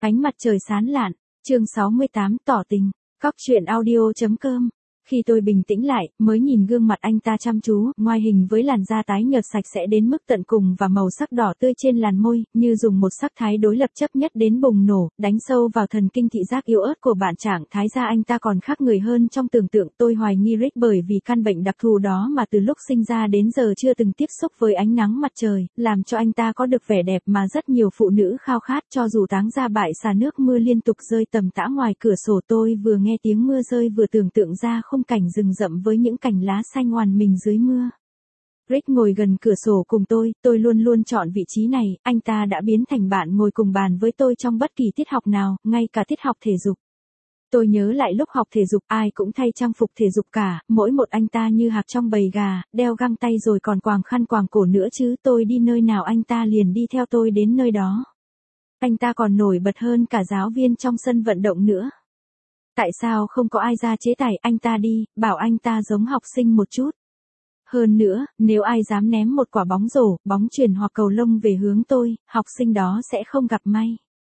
Ánh mặt trời sáng lạn, chương 68 tỏ tình, Cóc truyện audio.com. Khi tôi bình tĩnh lại, mới nhìn gương mặt anh ta chăm chú, ngoại hình với làn da tái nhợt sạch sẽ đến mức tận cùng và màu sắc đỏ tươi trên làn môi, như dùng một sắc thái đối lập chấp nhất đến bùng nổ, đánh sâu vào thần kinh thị giác yếu ớt của bạn. Trạng thái da anh ta còn khác người hơn trong tưởng tượng. Tôi hoài nghi Rick bởi vì căn bệnh đặc thù đó mà từ lúc sinh ra đến giờ chưa từng tiếp xúc với ánh nắng mặt trời, làm cho anh ta có được vẻ đẹp mà rất nhiều phụ nữ khao khát. Cho dù táng ra bại xà, nước mưa liên tục rơi tầm tã ngoài cửa sổ, tôi vừa nghe tiếng mưa rơi vừa tưởng tượng ra khung cảnh rừng rậm với những cành lá xanh oằn mình dưới mưa. Rick ngồi gần cửa sổ cùng tôi luôn luôn chọn vị trí này. Anh ta đã biến thành bạn ngồi cùng bàn với tôi trong bất kỳ tiết học nào, ngay cả tiết học thể dục. Tôi nhớ lại lúc học thể dục ai cũng thay trang phục thể dục cả, mỗi một anh ta như hạc trong bầy gà, đeo găng tay rồi còn quàng khăn quàng cổ nữa chứ. Tôi đi nơi nào anh ta liền đi theo tôi đến nơi đó. Anh ta còn nổi bật hơn cả giáo viên trong sân vận động nữa. Tại sao không có ai ra chế tài anh ta đi, bảo anh ta giống học sinh một chút. Hơn nữa, nếu ai dám ném một quả bóng rổ, bóng chuyền hoặc cầu lông về hướng tôi, học sinh đó sẽ không gặp may.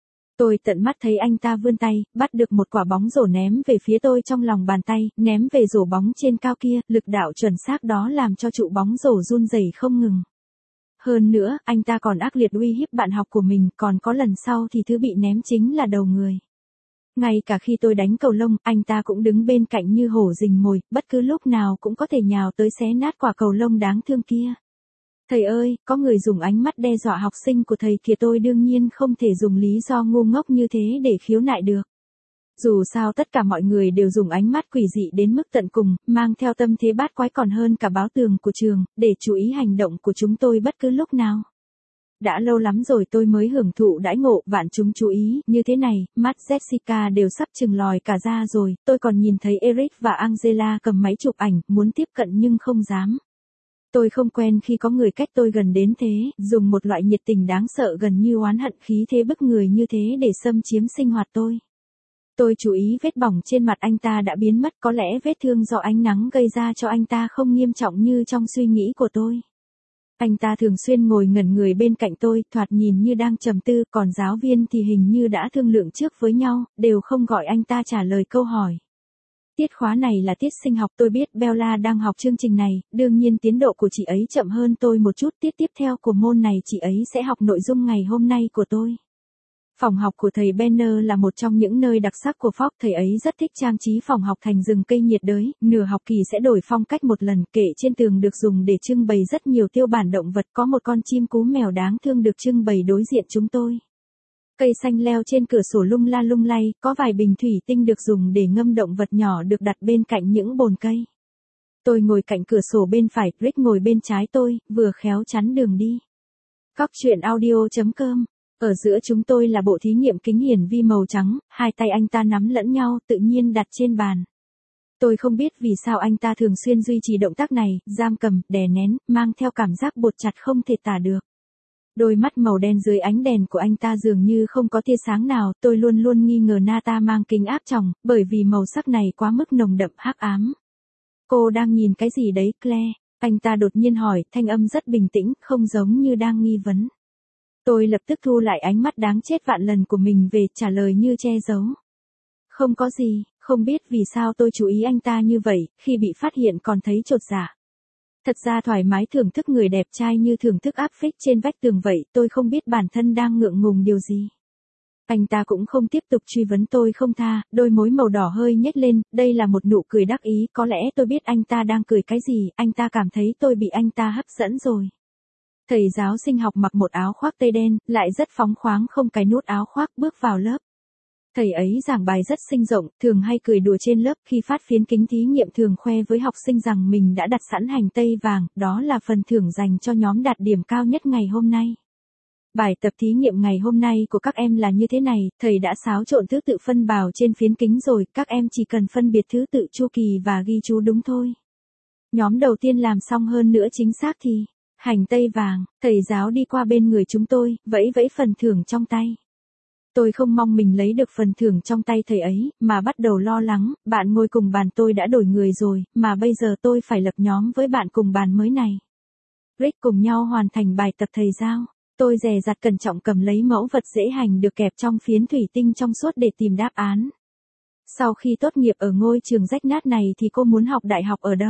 Tôi tận mắt thấy anh ta vươn tay, bắt được một quả bóng rổ ném về phía tôi trong lòng bàn tay, ném về rổ bóng trên cao kia, lực đạo chuẩn xác đó làm cho trụ bóng rổ run rẩy không ngừng. Hơn nữa, anh ta còn ác liệt uy hiếp bạn học của mình, còn có lần sau thì thứ bị ném chính là đầu người. Ngay cả khi tôi đánh cầu lông, anh ta cũng đứng bên cạnh như hổ rình mồi, bất cứ lúc nào cũng có thể nhào tới xé nát quả cầu lông đáng thương kia. Thầy ơi, có người dùng ánh mắt đe dọa học sinh của thầy kìa. Tôi đương nhiên không thể dùng lý do ngu ngốc như thế để khiếu nại được. Dù sao tất cả mọi người đều dùng ánh mắt quỷ dị đến mức tận cùng, mang theo tâm thế bát quái còn hơn cả báo tường của trường, để chú ý hành động của chúng tôi bất cứ lúc nào. Đã lâu lắm rồi tôi mới hưởng thụ đãi ngộ vạn chúng chú ý như thế này. Mắt Jessica đều sắp chừng lòi cả ra rồi. Tôi còn nhìn thấy Eric và Angela cầm máy chụp ảnh, muốn tiếp cận nhưng không dám. Tôi không quen khi có người cách tôi gần đến thế, dùng một loại nhiệt tình đáng sợ gần như oán hận khí thế bức người như thế để xâm chiếm sinh hoạt tôi. Tôi chú ý vết bỏng trên mặt anh ta đã biến mất, có lẽ vết thương do ánh nắng gây ra cho anh ta không nghiêm trọng như trong suy nghĩ của tôi. Anh ta thường xuyên ngồi ngẩn người bên cạnh tôi, thoạt nhìn như đang trầm tư, còn giáo viên thì hình như đã thương lượng trước với nhau, đều không gọi anh ta trả lời câu hỏi. Tiết khóa này là tiết sinh học, tôi biết Bella đang học chương trình này, đương nhiên tiến độ của chị ấy chậm hơn tôi một chút. Tiết tiếp theo của môn này chị ấy sẽ học nội dung ngày hôm nay của tôi. Phòng học của thầy Banner là một trong những nơi đặc sắc của Fox. Thầy ấy rất thích trang trí phòng học thành rừng cây nhiệt đới, nửa học kỳ sẽ đổi phong cách một lần. Kệ trên tường được dùng để trưng bày rất nhiều tiêu bản động vật, có một con chim cú mèo đáng thương được trưng bày đối diện chúng tôi. Cây xanh leo trên cửa sổ lung la lung lay, có vài bình thủy tinh được dùng để ngâm động vật nhỏ được đặt bên cạnh những bồn cây. Tôi ngồi cạnh cửa sổ bên phải, Rick ngồi bên trái tôi, vừa khéo chắn đường đi. Cóc truyện audio.com. Ở giữa chúng tôi là bộ thí nghiệm kính hiển vi màu trắng, hai tay anh ta nắm lẫn nhau tự nhiên đặt trên bàn. Tôi không biết vì sao anh ta thường xuyên duy trì động tác này, giam cầm, đè nén, mang theo cảm giác bột chặt không thể tả được. Đôi mắt màu đen dưới ánh đèn của anh ta dường như không có tia sáng nào. Tôi luôn luôn nghi ngờ Nata mang kính áp tròng, bởi vì màu sắc này quá mức nồng đậm hắc ám. Cô đang nhìn cái gì đấy, Claire? Anh ta đột nhiên hỏi, thanh âm rất bình tĩnh, không giống như đang nghi vấn. Tôi lập tức thu lại ánh mắt đáng chết vạn lần của mình về, trả lời như che giấu. Không có gì. Không biết vì sao tôi chú ý anh ta như vậy, khi bị phát hiện còn thấy chột dạ. Thật ra thoải mái thưởng thức người đẹp trai như thưởng thức áp phích trên vách tường vậy. Tôi không biết bản thân đang ngượng ngùng điều gì. Anh ta cũng không tiếp tục truy vấn tôi không tha, đôi môi màu đỏ hơi nhếch lên, đây là một nụ cười đắc ý. Có lẽ tôi biết anh ta đang cười cái gì, anh ta cảm thấy tôi bị anh ta hấp dẫn rồi. Thầy giáo sinh học mặc một áo khoác tây đen, lại rất phóng khoáng không cài nút áo khoác bước vào lớp. Thầy ấy giảng bài rất sinh động, thường hay cười đùa trên lớp. Khi phát phiến kính thí nghiệm thường khoe với học sinh rằng mình đã đặt sẵn hành tây vàng, đó là phần thưởng dành cho nhóm đạt điểm cao nhất ngày hôm nay. Bài tập thí nghiệm ngày hôm nay của các em là như thế này, thầy đã xáo trộn thứ tự phân bào trên phiến kính rồi, các em chỉ cần phân biệt thứ tự chu kỳ và ghi chú đúng thôi. Nhóm đầu tiên làm xong hơn nữa chính xác thì, hành tây vàng, thầy giáo đi qua bên người chúng tôi, vẫy vẫy phần thưởng trong tay. Tôi không mong mình lấy được phần thưởng trong tay thầy ấy, mà bắt đầu lo lắng. Bạn ngồi cùng bàn tôi đã đổi người rồi, mà bây giờ tôi phải lập nhóm với bạn cùng bàn mới này. Rick cùng nhau hoàn thành bài tập thầy giao. Tôi dè dặt cẩn trọng cầm lấy mẫu vật dễ hành được kẹp trong phiến thủy tinh trong suốt để tìm đáp án. Sau khi tốt nghiệp ở ngôi trường rách nát này thì cô muốn học đại học ở đâu?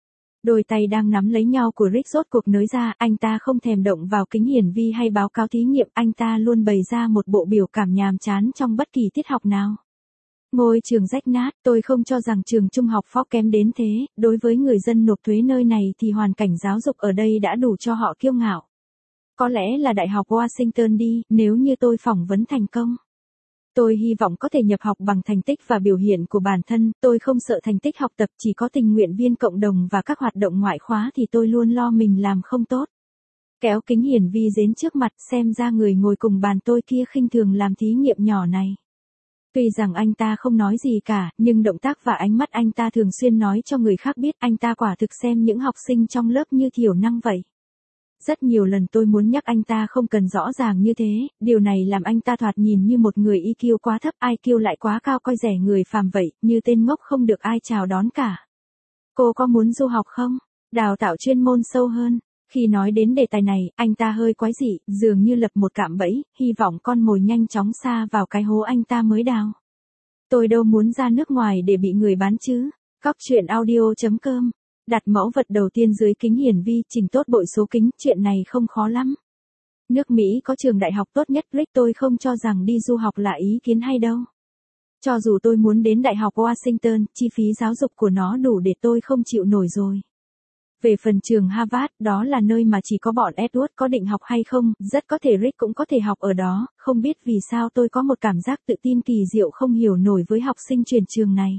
Đôi tay đang nắm lấy nhau của Rick rốt cuộc nới ra, anh ta không thèm động vào kính hiển vi hay báo cáo thí nghiệm, anh ta luôn bày ra một bộ biểu cảm nhàm chán trong bất kỳ tiết học nào. Ngôi trường rách nát, tôi không cho rằng trường trung học Ford kém đến thế, đối với người dân nộp thuế nơi này thì hoàn cảnh giáo dục ở đây đã đủ cho họ kiêu ngạo. Có lẽ là Đại học Washington đi, nếu như tôi phỏng vấn thành công. Tôi hy vọng có thể nhập học bằng thành tích và biểu hiện của bản thân, tôi không sợ thành tích học tập, chỉ có tình nguyện viên cộng đồng và các hoạt động ngoại khóa thì tôi luôn lo mình làm không tốt. Kéo kính hiển vi đến trước mặt, xem ra người ngồi cùng bàn tôi kia khinh thường làm thí nghiệm nhỏ này. Tuy rằng anh ta không nói gì cả, nhưng động tác và ánh mắt anh ta thường xuyên nói cho người khác biết anh ta quả thực xem những học sinh trong lớp như thiểu năng vậy. Rất nhiều lần tôi muốn nhắc anh ta không cần rõ ràng như thế, điều này làm anh ta thoạt nhìn như một người EQ quá thấp, IQ lại quá cao, coi rẻ người phàm vậy, như tên ngốc không được ai chào đón cả. Cô có muốn du học không? Đào tạo chuyên môn sâu hơn. Khi nói đến đề tài này, anh ta hơi quái dị, dường như lập một cạm bẫy, hy vọng con mồi nhanh chóng sa vào cái hố anh ta mới đào. Tôi đâu muốn ra nước ngoài để bị người bán chứ. Cóc truyện audio.com. Đặt mẫu vật đầu tiên dưới kính hiển vi, chỉnh tốt bội số kính, chuyện này không khó lắm. Nước Mỹ có trường đại học tốt nhất, Rick, tôi không cho rằng đi du học là ý kiến hay đâu. Cho dù tôi muốn đến Đại học Washington, chi phí giáo dục của nó đủ để tôi không chịu nổi rồi. Về phần trường Harvard, đó là nơi mà chỉ có bọn Edward có định học hay không, rất có thể Rick cũng có thể học ở đó, không biết vì sao tôi có một cảm giác tự tin kỳ diệu không hiểu nổi với học sinh chuyển trường này.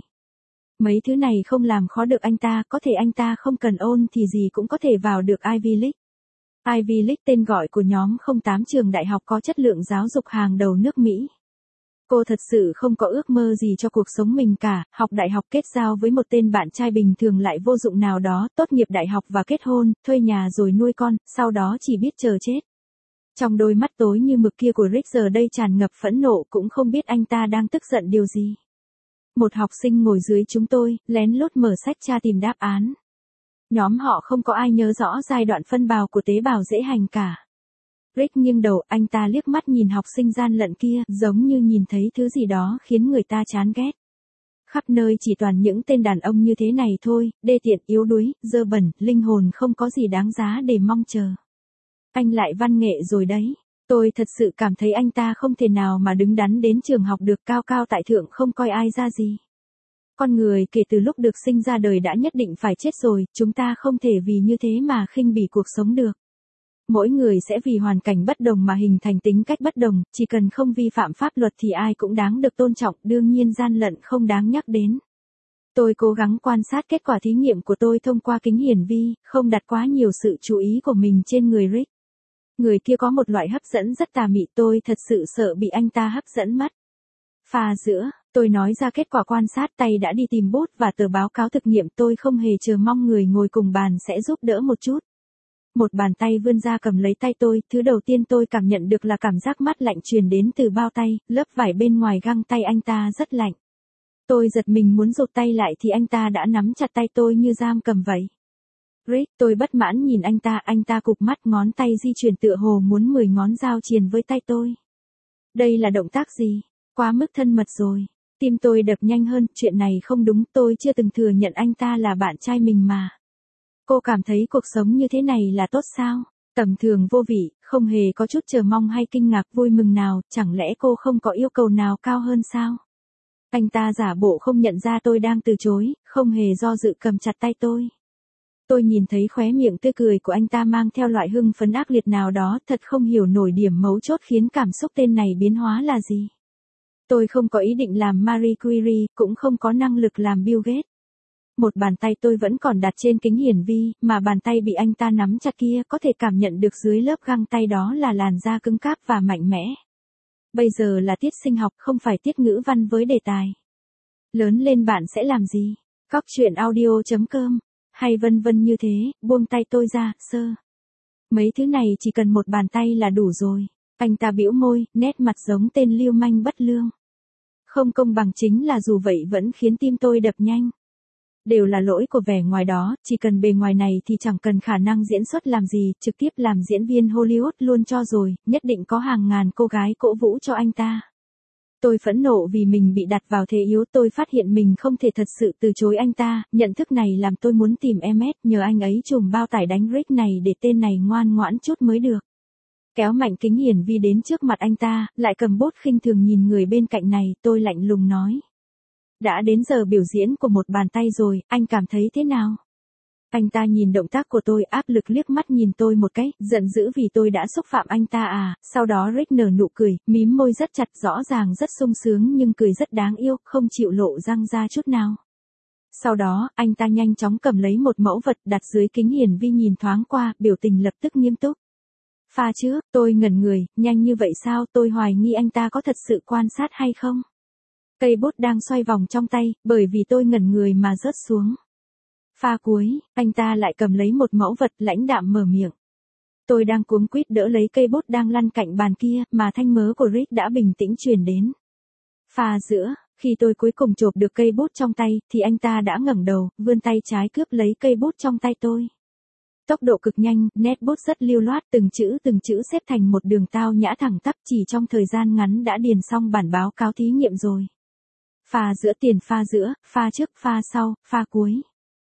Mấy thứ này không làm khó được anh ta, có thể anh ta không cần ôn thì gì cũng có thể vào được Ivy League. Ivy League tên gọi của nhóm 08 trường đại học có chất lượng giáo dục hàng đầu nước Mỹ. Cô thật sự không có ước mơ gì cho cuộc sống mình cả, học đại học kết giao với một tên bạn trai bình thường lại vô dụng nào đó, tốt nghiệp đại học và kết hôn, thuê nhà rồi nuôi con, sau đó chỉ biết chờ chết. Trong đôi mắt tối như mực kia của Rick giờ đây tràn ngập phẫn nộ, cũng không biết anh ta đang tức giận điều gì. Một học sinh ngồi dưới chúng tôi, lén lút mở sách tra tìm đáp án. Nhóm họ không có ai nhớ rõ giai đoạn phân bào của tế bào dễ hành cả. Rick nghiêng đầu, anh ta liếc mắt nhìn học sinh gian lận kia, giống như nhìn thấy thứ gì đó khiến người ta chán ghét. Khắp nơi chỉ toàn những tên đàn ông như thế này thôi, đê tiện, yếu đuối, dơ bẩn, linh hồn không có gì đáng giá để mong chờ. Anh lại văn nghệ rồi đấy. Tôi thật sự cảm thấy anh ta không thể nào mà đứng đắn đến trường học được, cao cao tại thượng không coi ai ra gì. Con người kể từ lúc được sinh ra đời đã nhất định phải chết rồi, chúng ta không thể vì như thế mà khinh bỉ cuộc sống được. Mỗi người sẽ vì hoàn cảnh bất đồng mà hình thành tính cách bất đồng, chỉ cần không vi phạm pháp luật thì ai cũng đáng được tôn trọng, đương nhiên gian lận không đáng nhắc đến. Tôi cố gắng quan sát kết quả thí nghiệm của tôi thông qua kính hiển vi, không đặt quá nhiều sự chú ý của mình trên người Rick. Người kia có một loại hấp dẫn rất tà mị, tôi thật sự sợ bị anh ta hấp dẫn mất. Pha giữa, tôi nói ra kết quả quan sát, tay đã đi tìm bút và tờ báo cáo thực nghiệm, tôi không hề chờ mong người ngồi cùng bàn sẽ giúp đỡ một chút. Một bàn tay vươn ra cầm lấy tay tôi, thứ đầu tiên tôi cảm nhận được là cảm giác mát lạnh truyền đến từ bao tay, lớp vải bên ngoài găng tay anh ta rất lạnh. Tôi giật mình muốn rụt tay lại thì anh ta đã nắm chặt tay tôi như giam cầm vậy. Rick, tôi bất mãn nhìn anh ta cụp mắt, ngón tay di chuyển tựa hồ muốn 10 ngón dao triền với tay tôi. Đây là động tác gì? Quá mức thân mật rồi. Tim tôi đập nhanh hơn, chuyện này không đúng, tôi chưa từng thừa nhận anh ta là bạn trai mình mà. Cô cảm thấy cuộc sống như thế này là tốt sao? Tầm thường vô vị, không hề có chút chờ mong hay kinh ngạc vui mừng nào, chẳng lẽ cô không có yêu cầu nào cao hơn sao? Anh ta giả bộ không nhận ra tôi đang từ chối, không hề do dự cầm chặt tay tôi. Tôi nhìn thấy khóe miệng tươi cười của anh ta mang theo loại hưng phấn ác liệt nào đó, thật không hiểu nổi điểm mấu chốt khiến cảm xúc tên này biến hóa là gì. Tôi không có ý định làm Marie Curie, cũng không có năng lực làm Bill Gates. Một bàn tay tôi vẫn còn đặt trên kính hiển vi, mà bàn tay bị anh ta nắm chặt kia có thể cảm nhận được dưới lớp găng tay đó là làn da cứng cáp và mạnh mẽ. Bây giờ là tiết sinh học, không phải tiết ngữ văn với đề tài. Lớn lên bạn sẽ làm gì? Cóc truyện audio.com. Hay vân vân như thế, buông tay tôi ra, sơ. Mấy thứ này chỉ cần một bàn tay là đủ rồi. Anh ta bĩu môi, nét mặt giống tên lưu manh bất lương. Không công bằng chính là dù vậy vẫn khiến tim tôi đập nhanh. đều là lỗi của vẻ ngoài đó, chỉ cần bề ngoài này thì chẳng cần khả năng diễn xuất làm gì, trực tiếp làm diễn viên Hollywood luôn cho rồi, nhất định có hàng ngàn cô gái cổ vũ cho anh ta. Tôi phẫn nộ vì mình bị đặt vào thế yếu, tôi phát hiện mình không thể thật sự từ chối anh ta, nhận thức này làm tôi muốn tìm Emmet nhờ anh ấy trùm bao tải đánh Rick này để tên này ngoan ngoãn chút mới được. Kéo mạnh kính hiển vi đến trước mặt anh ta, lại cầm bút khinh thường nhìn người bên cạnh này, tôi lạnh lùng nói. Đã đến giờ biểu diễn của một bàn tay rồi, anh cảm thấy thế nào? Anh ta nhìn động tác của tôi, áp lực liếc mắt nhìn tôi một cái, giận dữ vì tôi đã xúc phạm anh ta à, sau đó Rick nở nụ cười, mím môi rất chặt, rõ ràng rất sung sướng nhưng cười rất đáng yêu, không chịu lộ răng ra chút nào. Sau đó, anh ta nhanh chóng cầm lấy một mẫu vật đặt dưới kính hiển vi nhìn thoáng qua, biểu tình lập tức nghiêm túc. Pha chứ, tôi ngẩn người, nhanh như vậy sao, tôi hoài nghi anh ta có thật sự quan sát hay không? Cây bút đang xoay vòng trong tay, bởi vì tôi ngẩn người mà rớt xuống. Pha cuối, anh ta lại cầm lấy một mẫu vật lãnh đạm mở miệng. Tôi đang cuống quýt đỡ lấy cây bút đang lăn cạnh bàn kia, mà thanh mớ của Rick đã bình tĩnh truyền đến. Pha giữa, khi tôi cuối cùng chộp được cây bút trong tay, thì anh ta đã ngẩng đầu, vươn tay trái cướp lấy cây bút trong tay tôi. Tốc độ cực nhanh, nét bút rất lưu loát, từng chữ xếp thành một đường tao nhã thẳng tắp, chỉ trong thời gian ngắn đã điền xong bản báo cáo thí nghiệm rồi. Pha giữa tiền, pha giữa, pha trước, pha sau, pha cuối.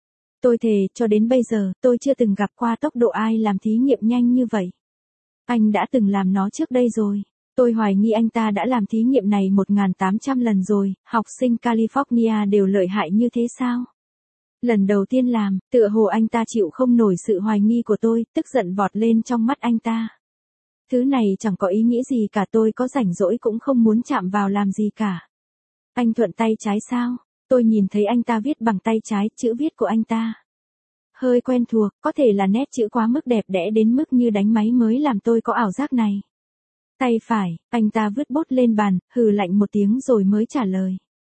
Tôi thề, cho đến bây giờ, tôi chưa từng gặp qua tốc độ ai làm thí nghiệm nhanh như vậy. Anh đã từng làm nó trước đây rồi. Tôi hoài nghi anh ta đã làm thí nghiệm này 1.800 lần rồi, học sinh California đều lợi hại như thế sao? Lần đầu tiên làm, tựa hồ anh ta chịu không nổi sự hoài nghi của tôi, tức giận vọt lên trong mắt anh ta. Thứ này chẳng có ý nghĩa gì cả, tôi có rảnh rỗi cũng không muốn chạm vào làm gì cả. Anh thuận tay trái sao? Tôi nhìn thấy anh ta viết bằng tay trái, chữ viết của anh ta hơi quen thuộc, có thể là nét chữ quá mức đẹp đẽ đến mức như đánh máy mới làm tôi có ảo giác này. Tay phải, anh ta vứt bút lên bàn, hừ lạnh một tiếng rồi mới trả lời.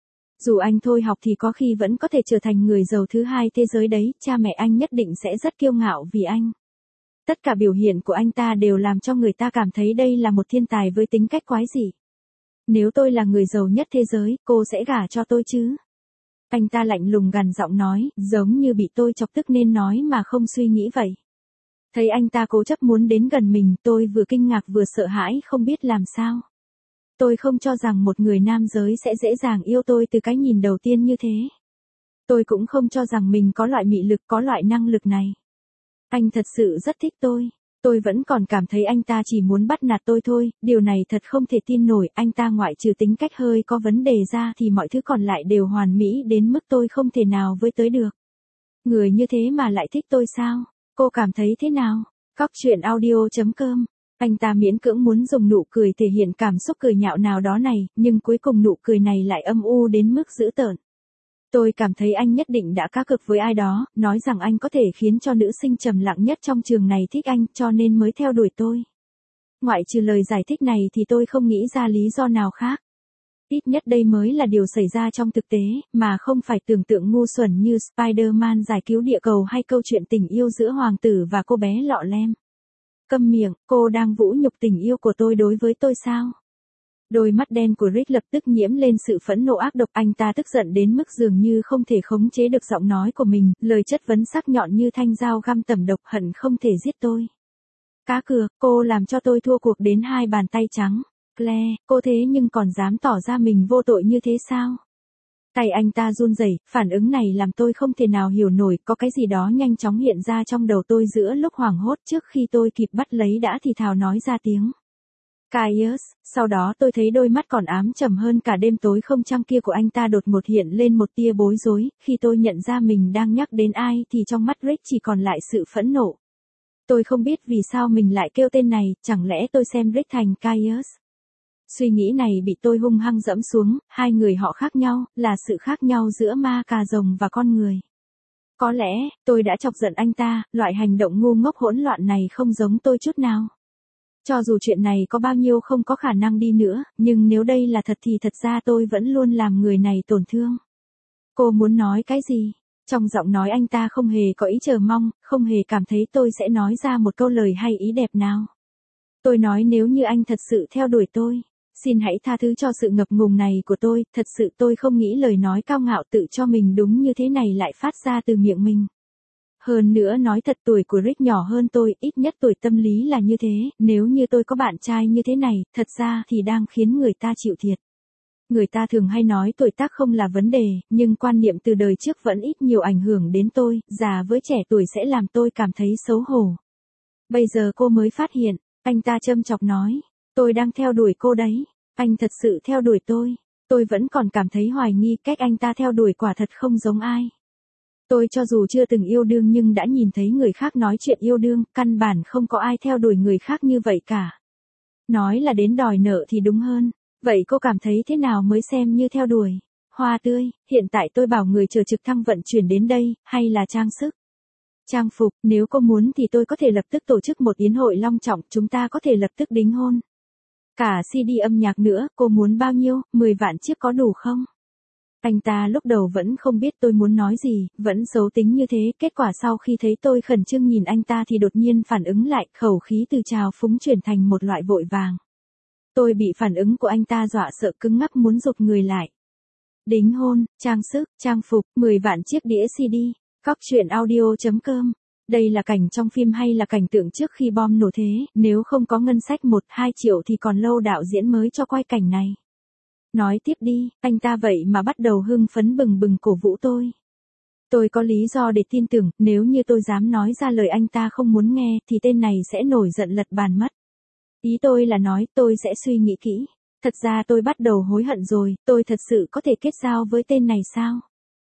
Dù anh thôi học thì có khi vẫn có thể trở thành người giàu thứ hai thế giới đấy, cha mẹ anh nhất định sẽ rất kiêu ngạo vì anh. Tất cả biểu hiện của anh ta đều làm cho người ta cảm thấy đây là một thiên tài với tính cách quái dị. Nếu tôi là người giàu nhất thế giới, cô sẽ gả cho tôi chứ? Anh ta lạnh lùng gằn giọng nói, giống như bị tôi chọc tức nên nói mà không suy nghĩ vậy. Thấy anh ta cố chấp muốn đến gần mình, tôi vừa kinh ngạc vừa sợ hãi không biết làm sao. Tôi không cho rằng một người nam giới sẽ dễ dàng yêu tôi từ cái nhìn đầu tiên như thế. Tôi cũng không cho rằng mình có loại mị lực, có loại năng lực này. Anh thật sự rất thích tôi. Tôi vẫn còn cảm thấy anh ta chỉ muốn bắt nạt tôi thôi, điều này thật không thể tin nổi, anh ta ngoại trừ tính cách hơi có vấn đề ra thì mọi thứ còn lại đều hoàn mỹ đến mức tôi không thể nào với tới được. Người như thế mà lại thích tôi sao? Cô cảm thấy thế nào? Cóc truyện audio.com. Anh ta miễn cưỡng muốn dùng nụ cười thể hiện cảm xúc cười nhạo nào đó này, nhưng cuối cùng nụ cười này lại âm u đến mức dữ tợn. Tôi cảm thấy anh nhất định đã cá cược với ai đó, nói rằng anh có thể khiến cho nữ sinh trầm lặng nhất trong trường này thích anh, cho nên mới theo đuổi tôi. Ngoại trừ lời giải thích này thì tôi không nghĩ ra lý do nào khác. Ít nhất đây mới là điều xảy ra trong thực tế, mà không phải tưởng tượng ngu xuẩn như Spider-Man giải cứu địa cầu hay câu chuyện tình yêu giữa hoàng tử và cô bé lọ lem. Câm miệng, cô đang vũ nhục tình yêu của tôi đối với tôi sao? Đôi mắt đen của Rick lập tức nhiễm lên sự phẫn nộ ác độc, anh ta tức giận đến mức dường như không thể khống chế được giọng nói của mình, lời chất vấn sắc nhọn như thanh dao găm tẩm độc, hận không thể giết tôi. Cá cược, cô làm cho tôi thua cuộc đến 2 bàn tay trắng. Claire, cô thế nhưng còn dám tỏ ra mình vô tội như thế sao? Tay anh ta run rẩy, phản ứng này làm tôi không thể nào hiểu nổi, có cái gì đó nhanh chóng hiện ra trong đầu tôi giữa lúc hoảng hốt, trước khi tôi kịp bắt lấy đã thì thào nói ra tiếng. Caius, sau đó tôi thấy đôi mắt còn ám trầm hơn cả đêm tối không trăng kia của anh ta đột ngột hiện lên một tia bối rối, khi tôi nhận ra mình đang nhắc đến ai thì trong mắt Rick chỉ còn lại sự phẫn nộ. Tôi không biết vì sao mình lại kêu tên này, chẳng lẽ tôi xem Rick thành Caius? Suy nghĩ này bị tôi hung hăng dẫm xuống, hai người họ khác nhau, là sự khác nhau giữa ma cà rồng và con người. Có lẽ, tôi đã chọc giận anh ta, loại hành động ngu ngốc hỗn loạn này không giống tôi chút nào. Cho dù chuyện này có bao nhiêu không có khả năng đi nữa, nhưng nếu đây là thật thì thật ra tôi vẫn luôn làm người này tổn thương. Cô muốn nói cái gì? Trong giọng nói anh ta không hề có ý chờ mong, không hề cảm thấy tôi sẽ nói ra một câu lời hay ý đẹp nào. Tôi nói nếu như anh thật sự theo đuổi tôi, Xin hãy tha thứ cho sự ngập ngùng này của tôi, thật sự tôi không nghĩ lời nói cao ngạo tự cho mình đúng như thế này lại phát ra từ miệng mình. Hơn nữa nói thật tuổi của Rick nhỏ hơn tôi, ít nhất tuổi tâm lý là như thế, nếu như tôi có bạn trai như thế này, thật ra thì đang khiến người ta chịu thiệt. Người ta thường hay nói tuổi tác không là vấn đề, nhưng quan niệm từ đời trước vẫn ít nhiều ảnh hưởng đến tôi, già với trẻ tuổi sẽ làm tôi cảm thấy xấu hổ. Bây giờ cô mới phát hiện, anh ta châm chọc nói, tôi đang theo đuổi cô đấy, anh thật sự theo đuổi tôi vẫn còn cảm thấy hoài nghi cách anh ta theo đuổi quả thật không giống ai. Tôi cho dù chưa từng yêu đương nhưng đã nhìn thấy người khác nói chuyện yêu đương, căn bản không có ai theo đuổi người khác như vậy cả. Nói là đến đòi nợ thì đúng hơn. Vậy cô cảm thấy thế nào mới xem như theo đuổi? Hoa tươi, hiện tại tôi bảo người chờ trực thăng vận chuyển đến đây, hay là trang sức? Trang phục, nếu cô muốn thì tôi có thể lập tức tổ chức một yến hội long trọng, chúng ta có thể lập tức đính hôn. Cả CD âm nhạc nữa, cô muốn bao nhiêu, 10 vạn chiếc có đủ không? Anh ta lúc đầu vẫn không biết tôi muốn nói gì, vẫn xấu tính như thế, kết quả sau khi thấy tôi khẩn trương nhìn anh ta thì đột nhiên phản ứng lại, khẩu khí từ trào phúng chuyển thành một loại vội vàng. Tôi bị phản ứng của anh ta dọa sợ cứng ngắc muốn rụt người lại. Đính hôn, trang sức, trang phục, 10 vạn chiếc đĩa CD. Cóc truyện audio.com. Đây là cảnh trong phim hay là cảnh tượng trước khi bom nổ thế, nếu không có ngân sách 1-2 triệu thì còn lâu đạo diễn mới cho quay cảnh này. Nói tiếp đi, anh ta vậy mà bắt đầu hưng phấn bừng bừng cổ vũ tôi. Tôi có lý do để tin tưởng, nếu như tôi dám nói ra lời anh ta không muốn nghe thì tên này sẽ nổi giận lật bàn mất. Ý tôi là nói tôi sẽ suy nghĩ kỹ. Thật ra tôi bắt đầu hối hận rồi, tôi thật sự có thể kết giao với tên này sao?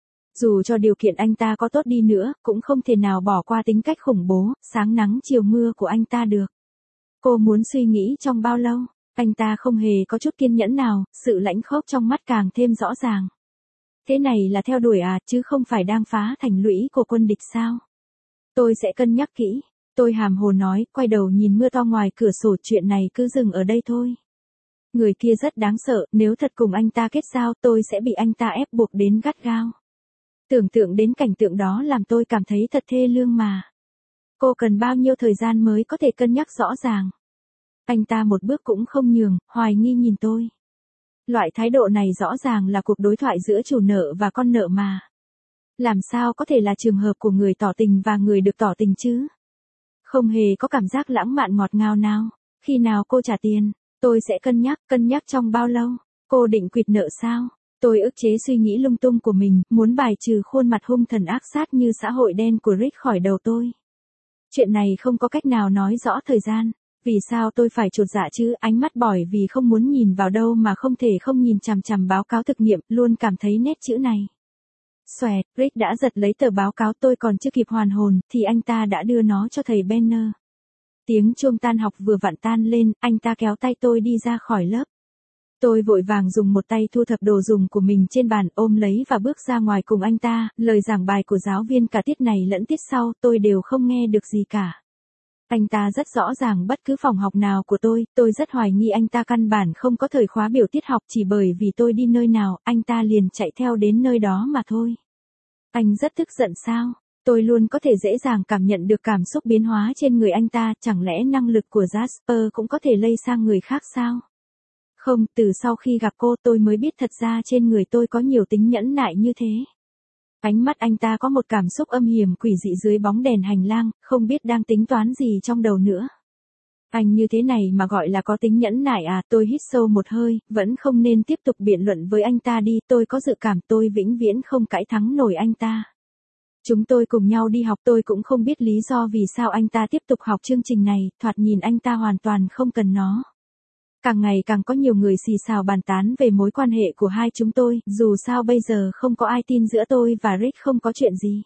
Dù cho điều kiện anh ta có tốt đi nữa, cũng không thể nào bỏ qua tính cách khủng bố, sáng nắng chiều mưa của anh ta được. Cô muốn suy nghĩ trong bao lâu? Anh ta không hề có chút kiên nhẫn nào, sự lãnh khốc trong mắt càng thêm rõ ràng. Thế này là theo đuổi à, chứ không phải đang phá thành lũy của quân địch sao? Tôi sẽ cân nhắc kỹ. Tôi hàm hồ nói, quay đầu nhìn mưa to ngoài cửa sổ, chuyện này cứ dừng ở đây thôi. Người kia rất đáng sợ, nếu thật cùng anh ta kết giao, tôi sẽ bị anh ta ép buộc đến gắt gao. Tưởng tượng đến cảnh tượng đó làm tôi cảm thấy thật thê lương mà. Cô cần bao nhiêu thời gian mới có thể cân nhắc rõ ràng? Anh ta một bước cũng không nhường, hoài nghi nhìn tôi. Loại thái độ này rõ ràng là cuộc đối thoại giữa chủ nợ và con nợ mà. Làm sao có thể là trường hợp của người tỏ tình và người được tỏ tình chứ? Không hề có cảm giác lãng mạn ngọt ngào nào. Khi nào cô trả tiền, tôi sẽ cân nhắc trong bao lâu? Cô định quỵt nợ sao? Tôi ức chế suy nghĩ lung tung của mình, muốn bài trừ khuôn mặt hung thần ác sát như xã hội đen của Rick khỏi đầu tôi. Chuyện này không có cách nào nói rõ thời gian. Vì sao tôi phải chột dạ chứ, ánh mắt bỏi vì không muốn nhìn vào đâu mà không thể không nhìn chằm chằm báo cáo thực nghiệm, luôn cảm thấy nét chữ này. Xoẹt, Rick đã giật lấy tờ báo cáo, tôi còn chưa kịp hoàn hồn, thì anh ta đã đưa nó cho thầy Banner. Tiếng chuông tan học vừa vặn tan lên, anh ta kéo tay tôi đi ra khỏi lớp. Tôi vội vàng dùng một tay thu thập đồ dùng của mình trên bàn, ôm lấy và bước ra ngoài cùng anh ta, lời giảng bài của giáo viên cả tiết này lẫn tiết sau, tôi đều không nghe được gì cả. Anh ta rất rõ ràng bất cứ phòng học nào của tôi rất hoài nghi anh ta căn bản không có thời khóa biểu tiết học, chỉ bởi vì tôi đi nơi nào, anh ta liền chạy theo đến nơi đó mà thôi. Anh rất tức giận sao? Tôi luôn có thể dễ dàng cảm nhận được cảm xúc biến hóa trên người anh ta, chẳng lẽ năng lực của Jasper cũng có thể lây sang người khác sao? Không, từ sau khi gặp cô tôi mới biết thật ra trên người tôi có nhiều tính nhẫn nại như thế. Ánh mắt anh ta có một cảm xúc âm hiểm quỷ dị dưới bóng đèn hành lang, không biết đang tính toán gì trong đầu nữa. Anh như thế này mà gọi là có tính nhẫn nại à? Tôi hít sâu một hơi, vẫn không nên tiếp tục biện luận với anh ta đi, tôi có dự cảm tôi vĩnh viễn không cãi thắng nổi anh ta. Chúng tôi cùng nhau đi học, tôi cũng không biết lý do vì sao anh ta tiếp tục học chương trình này, thoạt nhìn anh ta hoàn toàn không cần nó. Càng ngày càng có nhiều người xì xào bàn tán về mối quan hệ của hai chúng tôi, dù sao bây giờ không có ai tin giữa tôi và Rick không có chuyện gì.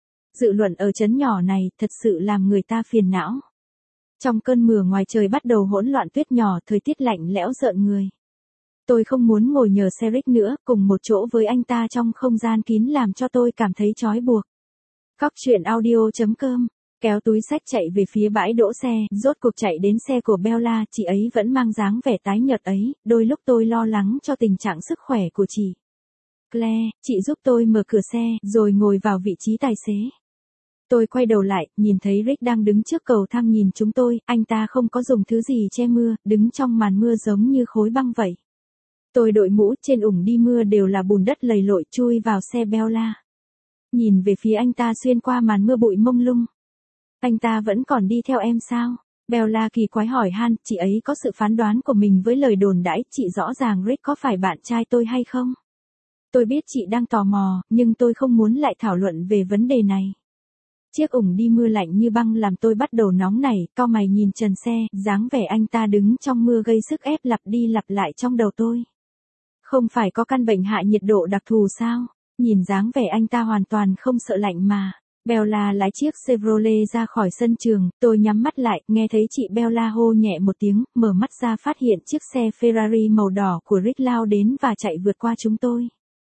Dự luận ở trấn nhỏ này thật sự làm người ta phiền não. Trong cơn mưa ngoài trời bắt đầu hỗn loạn tuyết nhỏ, thời tiết lạnh lẽo rợn người. Tôi không muốn ngồi nhờ xe Rick nữa, cùng một chỗ với anh ta trong không gian kín làm cho tôi cảm thấy trói buộc. Cóc truyện audio.com. Kéo túi xách chạy về phía bãi đỗ xe, rốt cuộc chạy đến xe của Bella, chị ấy vẫn mang dáng vẻ tái nhợt ấy, đôi lúc tôi lo lắng cho tình trạng sức khỏe của chị. Claire, chị giúp tôi mở cửa xe, rồi ngồi vào vị trí tài xế. Tôi quay đầu lại, nhìn thấy Rick đang đứng trước cầu thang nhìn chúng tôi, anh ta không có dùng thứ gì che mưa, đứng trong màn mưa giống như khối băng vậy. Tôi đội mũ, trên ủng đi mưa đều là bùn đất lầy lội, chui vào xe Bella. Nhìn về phía anh ta xuyên qua màn mưa bụi mông lung. Anh ta vẫn còn đi theo em sao? Bella kỳ quái hỏi han, chị ấy có sự phán đoán của mình với lời đồn đãi, chị rõ ràng Rick có phải bạn trai tôi hay không? Tôi biết chị đang tò mò, nhưng tôi không muốn lại thảo luận về vấn đề này. Chiếc ủng đi mưa lạnh như băng làm tôi bắt đầu nóng nảy, cau mày nhìn trần xe, dáng vẻ anh ta đứng trong mưa gây sức ép lặp đi lặp lại trong đầu tôi. Không phải có căn bệnh hạ nhiệt độ đặc thù sao? Nhìn dáng vẻ anh ta hoàn toàn không sợ lạnh mà. Bella lái chiếc Chevrolet ra khỏi sân trường, tôi nhắm mắt lại, nghe thấy chị Bella hô nhẹ một tiếng, mở mắt ra phát hiện chiếc xe Ferrari màu đỏ của Rick lao đến và chạy vượt qua chúng tôi.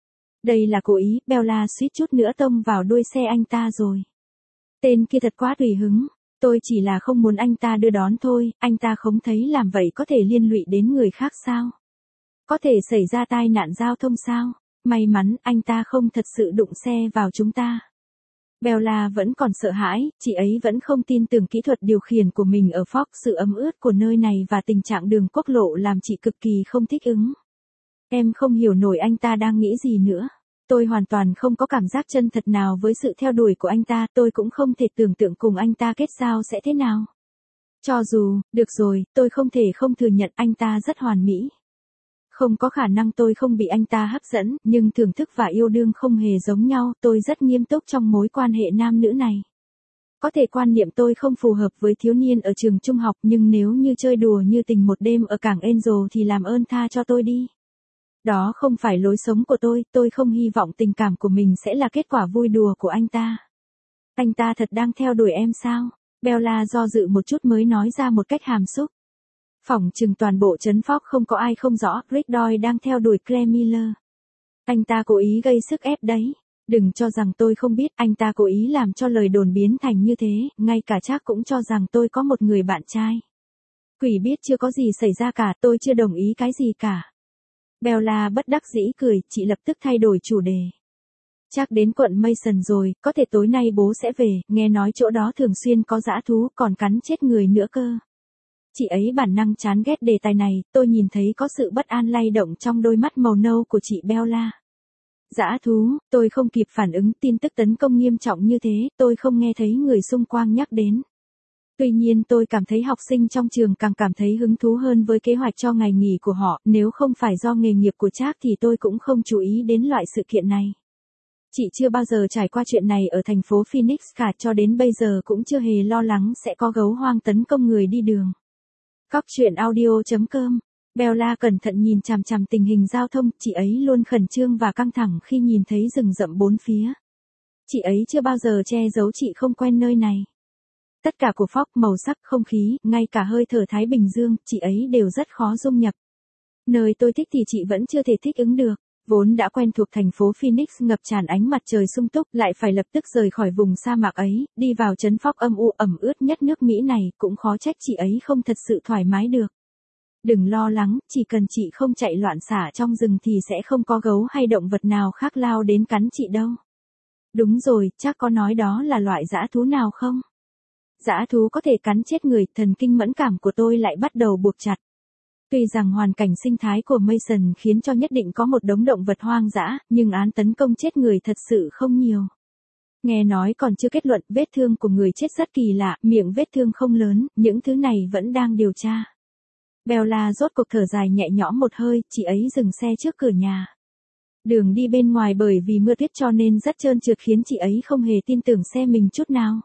Đây là cố ý, Bella suýt chút nữa tông vào đuôi xe anh ta rồi. Tên kia thật quá tùy hứng, tôi chỉ là không muốn anh ta đưa đón thôi, anh ta không thấy làm vậy có thể liên lụy đến người khác sao? Có thể xảy ra tai nạn giao thông sao? May mắn anh ta không thật sự đụng xe vào chúng ta. Bella vẫn còn sợ hãi, chị ấy vẫn không tin tưởng kỹ thuật điều khiển của mình ở Fox, sự ẩm ướt của nơi này và tình trạng đường quốc lộ làm chị cực kỳ không thích ứng. Em không hiểu nổi anh ta đang nghĩ gì nữa. Tôi hoàn toàn không có cảm giác chân thật nào với sự theo đuổi của anh ta, tôi cũng không thể tưởng tượng cùng anh ta kết giao sẽ thế nào. Cho dù, được rồi, tôi không thể không thừa nhận anh ta rất hoàn mỹ. Không có khả năng tôi không bị anh ta hấp dẫn, nhưng thưởng thức và yêu đương không hề giống nhau, tôi rất nghiêm túc trong mối quan hệ nam nữ này. Có thể quan niệm tôi không phù hợp với thiếu niên ở trường trung học, nhưng nếu như chơi đùa như tình một đêm ở cảng Angel thì làm ơn tha cho tôi đi. Đó không phải lối sống của tôi không hy vọng tình cảm của mình sẽ là kết quả vui đùa của anh ta. Anh ta thật đang theo đuổi em sao? Bella do dự một chút mới nói ra một cách hàm xúc. Phỏng chừng toàn bộ trấn Fox không có ai không rõ, Rick Doyle đang theo đuổi Claire Miller. Anh ta cố ý gây sức ép đấy. Đừng cho rằng tôi không biết, anh ta cố ý làm cho lời đồn biến thành như thế, ngay cả Jack cũng cho rằng tôi có một người bạn trai. Quỷ biết chưa có gì xảy ra cả, tôi chưa đồng ý cái gì cả. Bella bất đắc dĩ cười, chị lập tức thay đổi chủ đề. Chắc đến quận Mason rồi, có thể tối nay bố sẽ về, nghe nói chỗ đó thường xuyên có dã thú, còn cắn chết người nữa cơ. Chị ấy bản năng chán ghét đề tài này, tôi nhìn thấy có sự bất an lay động trong đôi mắt màu nâu của chị Bella. Dã thú, tôi không kịp phản ứng, tin tức tấn công nghiêm trọng như thế, tôi không nghe thấy người xung quanh nhắc đến. Tuy nhiên tôi cảm thấy học sinh trong trường càng cảm thấy hứng thú hơn với kế hoạch cho ngày nghỉ của họ, nếu không phải do nghề nghiệp của Jack thì tôi cũng không chú ý đến loại sự kiện này. Chị chưa bao giờ trải qua chuyện này ở thành phố Phoenix cả, cho đến bây giờ cũng chưa hề lo lắng sẽ có gấu hoang tấn công người đi đường. Cóc truyện audio.com. Bella cẩn thận nhìn chằm chằm tình hình giao thông, chị ấy luôn khẩn trương và căng thẳng khi nhìn thấy rừng rậm bốn phía. Chị ấy chưa bao giờ che giấu chị không quen nơi này. Tất cả của Fox, màu sắc, không khí, ngay cả hơi thở Thái Bình Dương, chị ấy đều rất khó dung nhập. Nơi tôi thích thì chị vẫn chưa thể thích ứng được. Vốn đã quen thuộc thành phố Phoenix ngập tràn ánh mặt trời sung túc, lại phải lập tức rời khỏi vùng sa mạc ấy, đi vào trấn Fox âm u ẩm ướt nhất nước Mỹ này, cũng khó trách chị ấy không thật sự thoải mái được. Đừng lo lắng, chỉ cần chị không chạy loạn xả trong rừng thì sẽ không có gấu hay động vật nào khác lao đến cắn chị đâu. Đúng rồi, chắc có nói đó là loại dã thú nào không? Dã thú có thể cắn chết người, thần kinh mẫn cảm của tôi lại bắt đầu buộc chặt. Tuy rằng hoàn cảnh sinh thái của Mason khiến cho nhất định có một đống động vật hoang dã, nhưng án tấn công chết người thật sự không nhiều. Nghe nói còn chưa kết luận, vết thương của người chết rất kỳ lạ, miệng vết thương không lớn, những thứ này vẫn đang điều tra. Bella rốt cuộc thở dài nhẹ nhõm một hơi, chị ấy dừng xe trước cửa nhà. Đường đi bên ngoài bởi vì mưa tuyết cho nên rất trơn trượt khiến chị ấy không hề tin tưởng xe mình chút nào.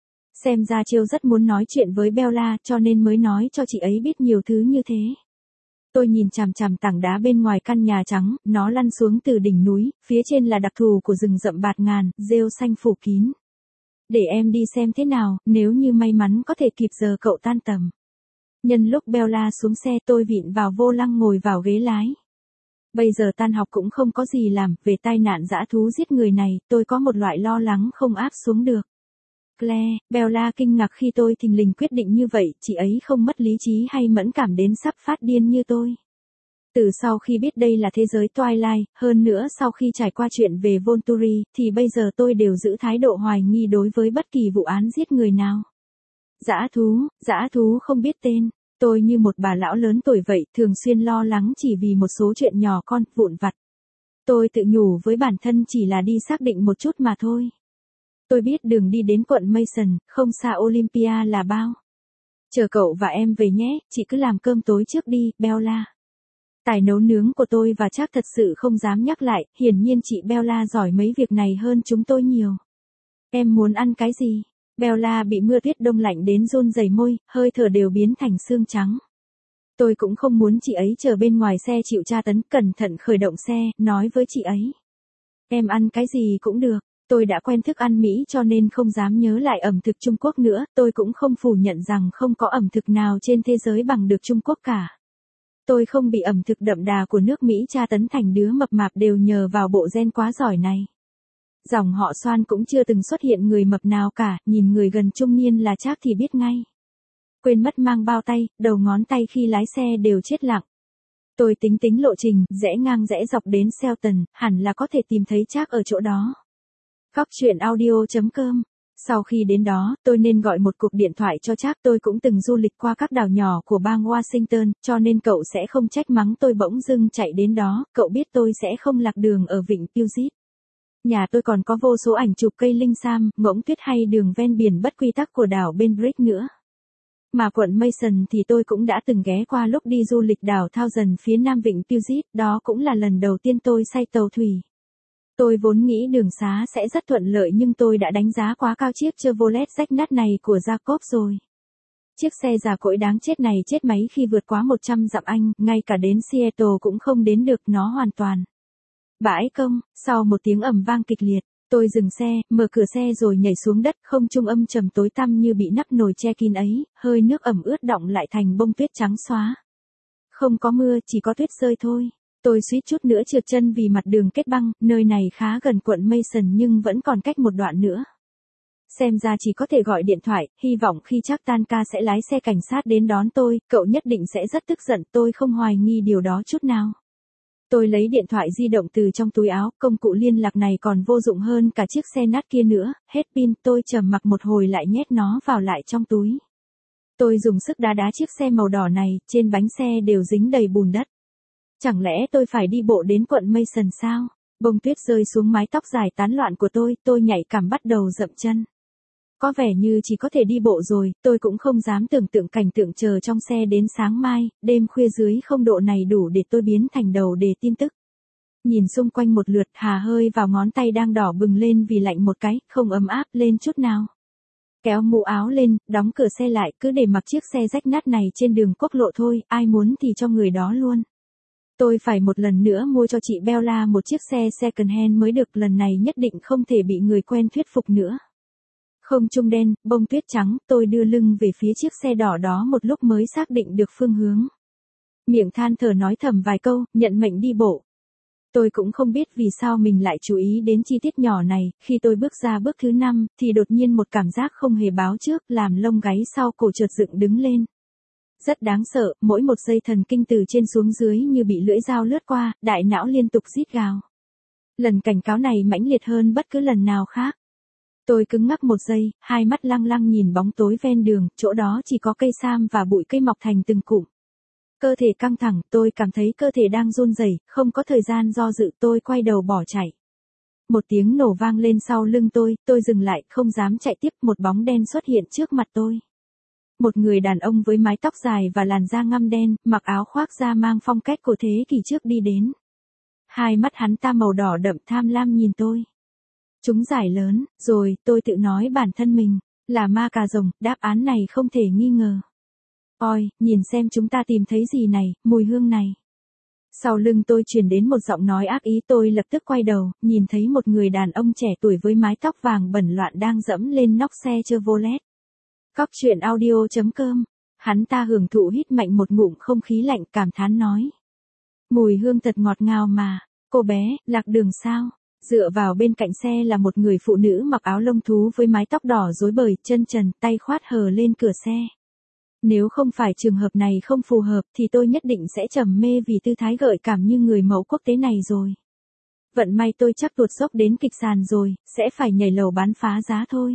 Xem ra Chiêu rất muốn nói chuyện với Bella cho nên mới nói cho chị ấy biết nhiều thứ như thế. Tôi nhìn chằm chằm tảng đá bên ngoài căn nhà trắng, nó lăn xuống từ đỉnh núi, phía trên là đặc thù của rừng rậm bạt ngàn, rêu xanh phủ kín. Để em đi xem thế nào, nếu như may mắn có thể kịp giờ cậu tan tầm. Nhân lúc Bella xuống xe tôi vịn vào vô lăng ngồi vào ghế lái. Bây giờ tan học cũng không có gì làm, về tai nạn dã thú giết người này, tôi có một loại lo lắng không áp xuống được. Claire, Bella kinh ngạc khi tôi thình lình quyết định như vậy, chị ấy không mất lý trí hay mẫn cảm đến sắp phát điên như tôi. Từ sau khi biết đây là thế giới Twilight, hơn nữa sau khi trải qua chuyện về Volturi, thì bây giờ tôi đều giữ thái độ hoài nghi đối với bất kỳ vụ án giết người nào. Dã thú không biết tên. Tôi như một bà lão lớn tuổi vậy, thường xuyên lo lắng chỉ vì một số chuyện nhỏ con, vụn vặt. Tôi tự nhủ với bản thân chỉ là đi xác định một chút mà thôi. Tôi biết đường đi đến quận Mason, không xa Olympia là bao. Chờ cậu và em về nhé, chị cứ làm cơm tối trước đi, Bella. Tài nấu nướng của tôi và chắc thật sự không dám nhắc lại, hiển nhiên chị Bella giỏi mấy việc này hơn chúng tôi nhiều. Em muốn ăn cái gì? Bella bị mưa tuyết đông lạnh đến run rẩy môi, hơi thở đều biến thành xương trắng. Tôi cũng không muốn chị ấy chờ bên ngoài xe chịu tra tấn, cẩn thận khởi động xe, nói với chị ấy. Em ăn cái gì cũng được, tôi đã quen thức ăn Mỹ cho nên không dám nhớ lại ẩm thực Trung Quốc nữa, tôi cũng không phủ nhận rằng không có ẩm thực nào trên thế giới bằng được Trung Quốc cả. Tôi không bị ẩm thực đậm đà của nước Mỹ tra tấn thành đứa mập mạp đều nhờ vào bộ gen quá giỏi này. Dòng họ Soan cũng chưa từng xuất hiện người mập nào cả, nhìn người gần trung niên là chắc thì biết ngay. Quên mất mang bao tay, đầu ngón tay khi lái xe đều chết lặng. Tôi tính lộ trình, rẽ ngang rẽ dọc đến Shelton, hẳn là có thể tìm thấy chắc ở chỗ đó. Góc truyện audio.com. Sau khi đến đó, tôi nên gọi một cuộc điện thoại cho chắc. Tôi cũng từng du lịch qua các đảo nhỏ của bang Washington, cho nên cậu sẽ không trách mắng tôi bỗng dưng chạy đến đó, cậu biết tôi sẽ không lạc đường ở vịnh Puget. Nhà tôi còn có vô số ảnh chụp cây linh sam, ngỗng tuyết hay đường ven biển bất quy tắc của đảo Benbrick nữa. Mà quận Mason thì tôi cũng đã từng ghé qua lúc đi du lịch đảo Thousand phía nam vịnh Puget, đó cũng là lần đầu tiên tôi say tàu thủy. Tôi vốn nghĩ đường xá sẽ rất thuận lợi nhưng tôi đã đánh giá quá cao chiếc Chevrolet rách nát này của Jacob rồi. Chiếc xe già cỗi đáng chết này chết máy khi vượt quá 100 dặm Anh, ngay cả đến Seattle cũng không đến được nó hoàn toàn. Bãi công, sau một tiếng ầm vang kịch liệt, tôi dừng xe, mở cửa xe rồi nhảy xuống đất, không trung âm trầm tối tăm như bị nắp nồi che kín ấy, hơi nước ẩm ướt đọng lại thành bông tuyết trắng xóa. Không có mưa, chỉ có tuyết rơi thôi. Tôi suýt chút nữa trượt chân vì mặt đường kết băng, nơi này khá gần quận Mason nhưng vẫn còn cách một đoạn nữa. Xem ra chỉ có thể gọi điện thoại, hy vọng khi chắc tan ca sẽ lái xe cảnh sát đến đón tôi, cậu nhất định sẽ rất tức giận, tôi không hoài nghi điều đó chút nào. Tôi lấy điện thoại di động từ trong túi áo, công cụ liên lạc này còn vô dụng hơn cả chiếc xe nát kia nữa, hết pin, tôi trầm mặc một hồi lại nhét nó vào lại trong túi. Tôi dùng sức đá chiếc xe màu đỏ này, trên bánh xe đều dính đầy bùn đất. Chẳng lẽ tôi phải đi bộ đến quận Mason sao? Bông tuyết rơi xuống mái tóc dài tán loạn của tôi nhạy cảm bắt đầu dậm chân. Có vẻ như chỉ có thể đi bộ rồi, tôi cũng không dám tưởng tượng cảnh tượng chờ trong xe đến sáng mai, đêm khuya dưới 0 độ này đủ để tôi biến thành đầu đề tin tức. Nhìn xung quanh một lượt, hà hơi vào ngón tay đang đỏ bừng lên vì lạnh một cái, không ấm áp lên chút nào. Kéo mũ áo lên, đóng cửa xe lại, cứ để mặc chiếc xe rách nát này trên đường quốc lộ thôi, ai muốn thì cho người đó luôn. Tôi phải một lần nữa mua cho chị Bella một chiếc xe second hand mới được, lần này nhất định không thể bị người quen thuyết phục nữa. Không trung đen, bông tuyết trắng, tôi đưa lưng về phía chiếc xe đỏ đó một lúc mới xác định được phương hướng. Miệng than thở nói thầm vài câu, nhận mệnh đi bộ. Tôi cũng không biết vì sao mình lại chú ý đến chi tiết nhỏ này, khi tôi bước ra bước thứ 5, thì đột nhiên một cảm giác không hề báo trước, làm lông gáy sau cổ chợt dựng đứng lên. Rất đáng sợ, mỗi một giây thần kinh từ trên xuống dưới như bị lưỡi dao lướt qua, đại não liên tục rít gào. Lần cảnh cáo này mãnh liệt hơn bất cứ lần nào khác. Tôi cứng ngắc một giây, hai mắt lăng lăng nhìn bóng tối ven đường, chỗ đó chỉ có cây sam và bụi cây mọc thành từng cụm. Cơ thể căng thẳng, tôi cảm thấy cơ thể đang run rẩy, không có thời gian do dự, tôi quay đầu bỏ chạy. Một tiếng nổ vang lên sau lưng tôi dừng lại, không dám chạy tiếp, một bóng đen xuất hiện trước mặt tôi. Một người đàn ông với mái tóc dài và làn da ngăm đen, mặc áo khoác da mang phong cách của thế kỷ trước đi đến. Hai mắt hắn ta màu đỏ đậm tham lam nhìn tôi. Chúng giải lớn, rồi, tôi tự nói bản thân mình, là ma cà rồng, đáp án này không thể nghi ngờ. Ôi, nhìn xem chúng ta tìm thấy gì này, mùi hương này. Sau lưng tôi truyền đến một giọng nói ác ý, tôi lập tức quay đầu, nhìn thấy một người đàn ông trẻ tuổi với mái tóc vàng bẩn loạn đang dẫm lên nóc xe Chevrolet. Góc truyện audio.com, hắn ta hưởng thụ hít mạnh một ngụm không khí lạnh, cảm thán nói. Mùi hương thật ngọt ngào mà, cô bé, lạc đường sao? Dựa vào bên cạnh xe là một người phụ nữ mặc áo lông thú với mái tóc đỏ rối bời, chân trần, tay khoát hờ lên cửa xe. Nếu không phải trường hợp này không phù hợp thì tôi nhất định sẽ trầm mê vì tư thái gợi cảm như người mẫu quốc tế này rồi. Vận may tôi chắc tuột dốc đến kịch sàn rồi, sẽ phải nhảy lầu bán phá giá thôi.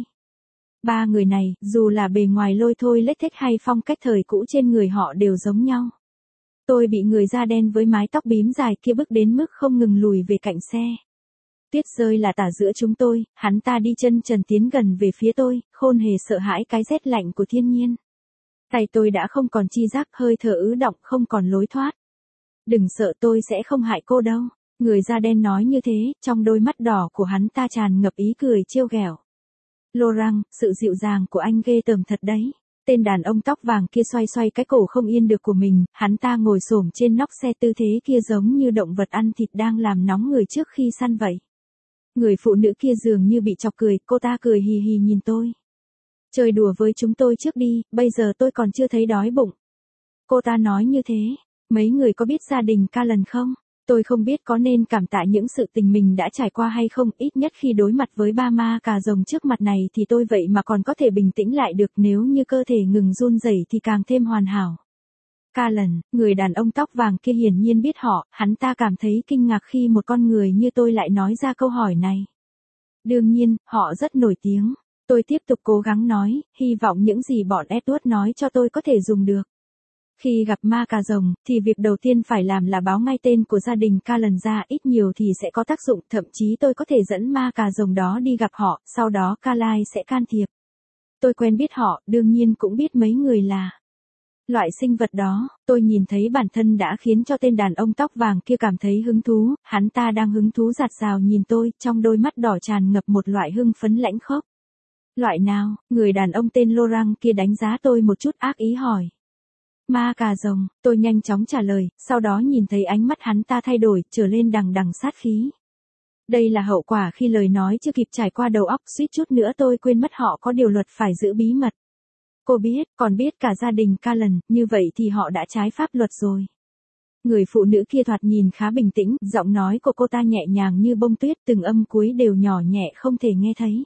Ba người này, dù là bề ngoài lôi thôi lết thết hay phong cách thời cũ trên người họ đều giống nhau. Tôi bị người da đen với mái tóc bím dài kia bức đến mức không ngừng lùi về cạnh xe. Tuyết rơi là tả giữa chúng tôi, hắn ta đi chân trần tiến gần về phía tôi, khôn hề sợ hãi cái rét lạnh của thiên nhiên. Tay tôi đã không còn chi giác, hơi thở ứ động, không còn lối thoát. Đừng sợ, tôi sẽ không hại cô đâu. Người da đen nói như thế, trong đôi mắt đỏ của hắn ta tràn ngập ý cười trêu ghẹo. Laurent, sự dịu dàng của anh ghê tởm thật đấy. Tên đàn ông tóc vàng kia xoay xoay cái cổ không yên được của mình, hắn ta ngồi xổm trên nóc xe, tư thế kia giống như động vật ăn thịt đang làm nóng người trước khi săn vậy. Người phụ nữ kia dường như bị chọc cười, cô ta cười hì hì nhìn tôi. Chơi đùa với chúng tôi trước đi, bây giờ tôi còn chưa thấy đói bụng. Cô ta nói như thế. Mấy người có biết gia đình Callan không? Tôi không biết có nên cảm tạ những sự tình mình đã trải qua hay không, ít nhất khi đối mặt với ba ma cà rồng trước mặt này thì tôi vậy mà còn có thể bình tĩnh lại được, nếu như cơ thể ngừng run rẩy thì càng thêm hoàn hảo. Callan, người đàn ông tóc vàng kia hiển nhiên biết họ, hắn ta cảm thấy kinh ngạc khi một con người như tôi lại nói ra câu hỏi này. Đương nhiên, họ rất nổi tiếng. Tôi tiếp tục cố gắng nói, hy vọng những gì bọn Edward nói cho tôi có thể dùng được. Khi gặp ma cà rồng, thì việc đầu tiên phải làm là báo ngay tên của gia đình Callan ra, ít nhiều thì sẽ có tác dụng, thậm chí tôi có thể dẫn ma cà rồng đó đi gặp họ, sau đó Calai sẽ can thiệp. Tôi quen biết họ, đương nhiên cũng biết mấy người là loại sinh vật đó. Tôi nhìn thấy bản thân đã khiến cho tên đàn ông tóc vàng kia cảm thấy hứng thú, hắn ta đang hứng thú rạt rào nhìn tôi, trong đôi mắt đỏ tràn ngập một loại hưng phấn lãnh khốc. Loại nào? Người đàn ông tên Laurent kia đánh giá tôi một chút ác ý hỏi. Ma cà rồng, tôi nhanh chóng trả lời, sau đó nhìn thấy ánh mắt hắn ta thay đổi, trở lên đằng đằng sát khí. Đây là hậu quả khi lời nói chưa kịp trải qua đầu óc, suýt chút nữa tôi quên mất họ có điều luật phải giữ bí mật. Cô biết, còn biết cả gia đình Callan, như vậy thì họ đã trái pháp luật rồi. Người phụ nữ kia thoạt nhìn khá bình tĩnh, giọng nói của cô ta nhẹ nhàng như bông tuyết, từng âm cuối đều nhỏ nhẹ không thể nghe thấy.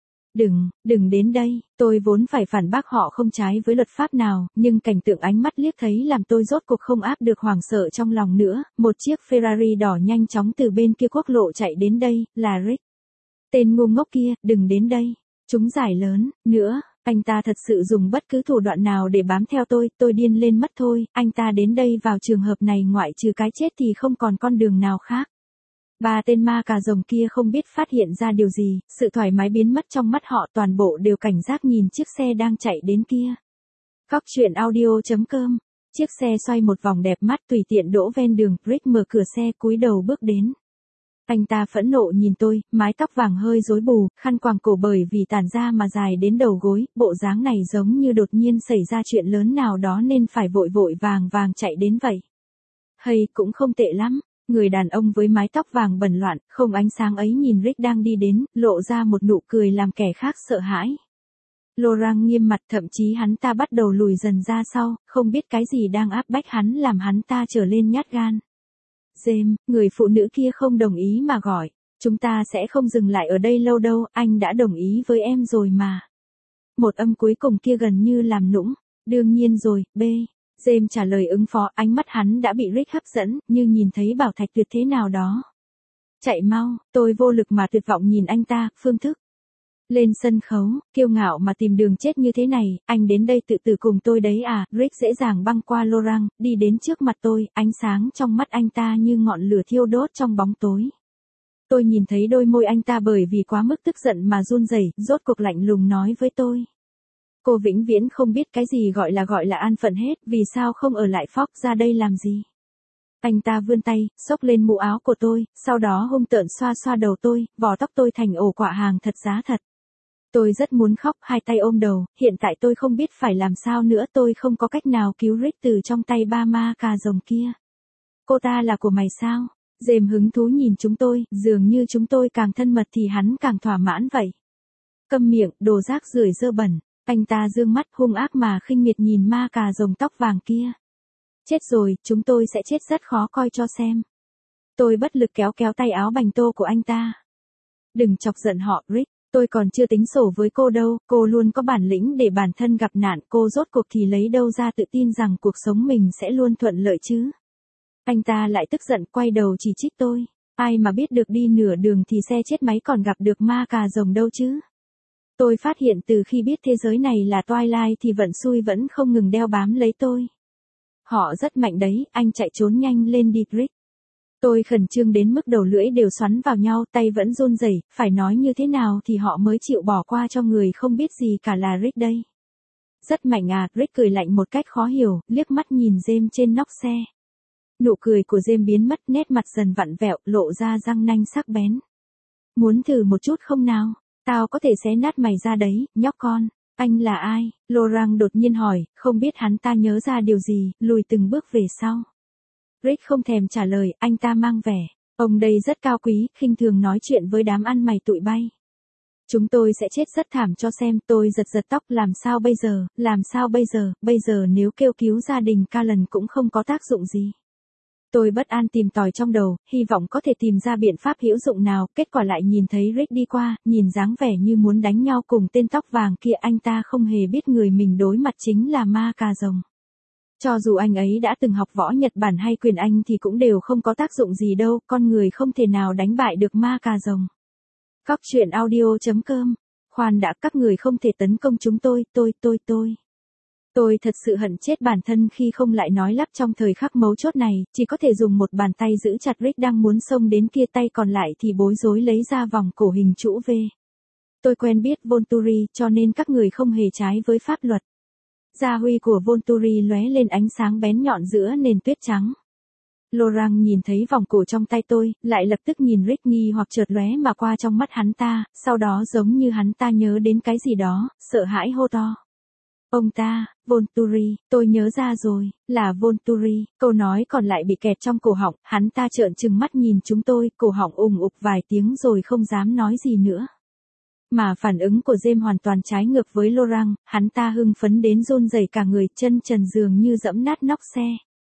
Đừng đến đây, tôi vốn phải phản bác họ không trái với luật pháp nào, nhưng cảnh tượng ánh mắt liếc thấy làm tôi rốt cuộc không áp được hoảng sợ trong lòng nữa, một chiếc Ferrari đỏ nhanh chóng từ bên kia quốc lộ chạy đến đây, là Rick. Tên ngu ngốc kia, đừng đến đây, chúng giải lớn, nữa, anh ta thật sự dùng bất cứ thủ đoạn nào để bám theo tôi điên lên mất thôi, anh ta đến đây vào trường hợp này ngoại trừ cái chết thì không còn con đường nào khác. Ba tên ma cà rồng kia không biết phát hiện ra điều gì, sự thoải mái biến mất trong mắt họ, toàn bộ đều cảnh giác nhìn chiếc xe đang chạy đến kia. Góc truyện audio.com. Chiếc xe xoay một vòng đẹp mắt tùy tiện đỗ ven đường, Rick mở cửa xe cúi đầu bước đến. Anh ta phẫn nộ nhìn tôi, mái tóc vàng hơi rối bù, khăn quàng cổ bởi vì tản ra mà dài đến đầu gối, bộ dáng này giống như đột nhiên xảy ra chuyện lớn nào đó nên phải vội vội vàng vàng chạy đến vậy. Hay, cũng không tệ lắm. Người đàn ông với mái tóc vàng bẩn loạn, không ánh sáng ấy nhìn Rick đang đi đến, lộ ra một nụ cười làm kẻ khác sợ hãi. Laurent nghiêm mặt, thậm chí hắn ta bắt đầu lùi dần ra sau, không biết cái gì đang áp bách hắn làm hắn ta trở lên nhát gan. James, người phụ nữ kia không đồng ý mà gọi. Chúng ta sẽ không dừng lại ở đây lâu đâu, anh đã đồng ý với em rồi mà. Một âm cuối cùng kia gần như làm nũng. Đương nhiên rồi, B. James trả lời ứng phó, ánh mắt hắn đã bị Rick hấp dẫn, như nhìn thấy bảo thạch tuyệt thế nào đó. Chạy mau, tôi vô lực mà tuyệt vọng nhìn anh ta, phương thức. Lên sân khấu, kiêu ngạo mà tìm đường chết như thế này, anh đến đây tự tử cùng tôi đấy à, Rick dễ dàng băng qua Laurent, đi đến trước mặt tôi, ánh sáng trong mắt anh ta như ngọn lửa thiêu đốt trong bóng tối. Tôi nhìn thấy đôi môi anh ta bởi vì quá mức tức giận mà run rẩy, rốt cuộc lạnh lùng nói với tôi. Cô vĩnh viễn không biết cái gì gọi là an phận hết, vì sao không ở lại Fox ra đây làm gì? Anh ta vươn tay, xốc lên mũ áo của tôi, sau đó hung tợn xoa xoa đầu tôi, vò tóc tôi thành ổ quả hàng thật giá thật. Tôi rất muốn khóc, hai tay ôm đầu, hiện tại tôi không biết phải làm sao nữa, tôi không có cách nào cứu Rick từ trong tay ba ma cà rồng kia. Cô ta là của mày sao? James hứng thú nhìn chúng tôi, dường như chúng tôi càng thân mật thì hắn càng thỏa mãn vậy. Câm miệng, đồ rác rưởi dơ bẩn. Anh ta dương mắt hung ác mà khinh miệt nhìn ma cà rồng tóc vàng kia. Chết rồi, chúng tôi sẽ chết rất khó coi cho xem. Tôi bất lực kéo tay áo bành tô của anh ta. Đừng chọc giận họ, Rick. Tôi còn chưa tính sổ với cô đâu, cô luôn có bản lĩnh để bản thân gặp nạn, cô rốt cuộc thì lấy đâu ra tự tin rằng cuộc sống mình sẽ luôn thuận lợi chứ. Anh ta lại tức giận quay đầu chỉ trích tôi. Ai mà biết được đi nửa đường thì xe chết máy còn gặp được ma cà rồng đâu chứ. Tôi phát hiện từ khi biết thế giới này là Twilight thì vận xui vẫn không ngừng đeo bám lấy tôi. Họ rất mạnh đấy, anh chạy trốn nhanh lên đi Rick. Tôi khẩn trương đến mức đầu lưỡi đều xoắn vào nhau, tay vẫn run rẩy, phải nói như thế nào thì họ mới chịu bỏ qua cho người không biết gì cả là Rick đây. Rất mạnh à, Rick cười lạnh một cách khó hiểu, liếc mắt nhìn James trên nóc xe. Nụ cười của James biến mất, nét mặt dần vặn vẹo, lộ ra răng nanh sắc bén. Muốn thử một chút không nào? Tao có thể xé nát mày ra đấy, nhóc con. Anh là ai? Laurent đột nhiên hỏi, không biết hắn ta nhớ ra điều gì, lùi từng bước về sau. Rick không thèm trả lời, anh ta mang vẻ. Ông đây rất cao quý, khinh thường nói chuyện với đám ăn mày tụi bay. Chúng tôi sẽ chết rất thảm cho xem, tôi giật giật tóc, làm sao bây giờ nếu kêu cứu gia đình Callan cũng không có tác dụng gì. Tôi bất an tìm tòi trong đầu, hy vọng có thể tìm ra biện pháp hữu dụng nào, kết quả lại nhìn thấy Rick đi qua, nhìn dáng vẻ như muốn đánh nhau cùng tên tóc vàng kia, anh ta không hề biết người mình đối mặt chính là ma cà rồng. Cho dù anh ấy đã từng học võ Nhật Bản hay quyền Anh thì cũng đều không có tác dụng gì đâu, con người không thể nào đánh bại được ma cà rồng. Cóc truyện audio.com. Khoan đã, các người không thể tấn công chúng tôi. Tôi thật sự hận chết bản thân khi không lại nói lắp trong thời khắc mấu chốt này, chỉ có thể dùng một bàn tay giữ chặt Rick đang muốn xông đến kia, tay còn lại thì bối rối lấy ra vòng cổ hình chữ V. Tôi quen biết Volturi, cho nên các người không hề trái với pháp luật. Gia huy của Volturi lóe lên ánh sáng bén nhọn giữa nền tuyết trắng. Laurent nhìn thấy vòng cổ trong tay tôi, lại lập tức nhìn Rick nghi hoặc chợt lóe mà qua trong mắt hắn ta, sau đó giống như hắn ta nhớ đến cái gì đó, sợ hãi hô to. Ông ta, Volturi, tôi nhớ ra rồi, là Volturi. Câu nói còn lại bị kẹt trong cổ họng, hắn ta trợn trừng mắt nhìn chúng tôi, cổ họng ùng ục vài tiếng rồi không dám nói gì nữa. Mà phản ứng của James hoàn toàn trái ngược với Laurent, hắn ta hưng phấn đến run rẩy cả người, chân trần dường như dẫm nát nóc xe.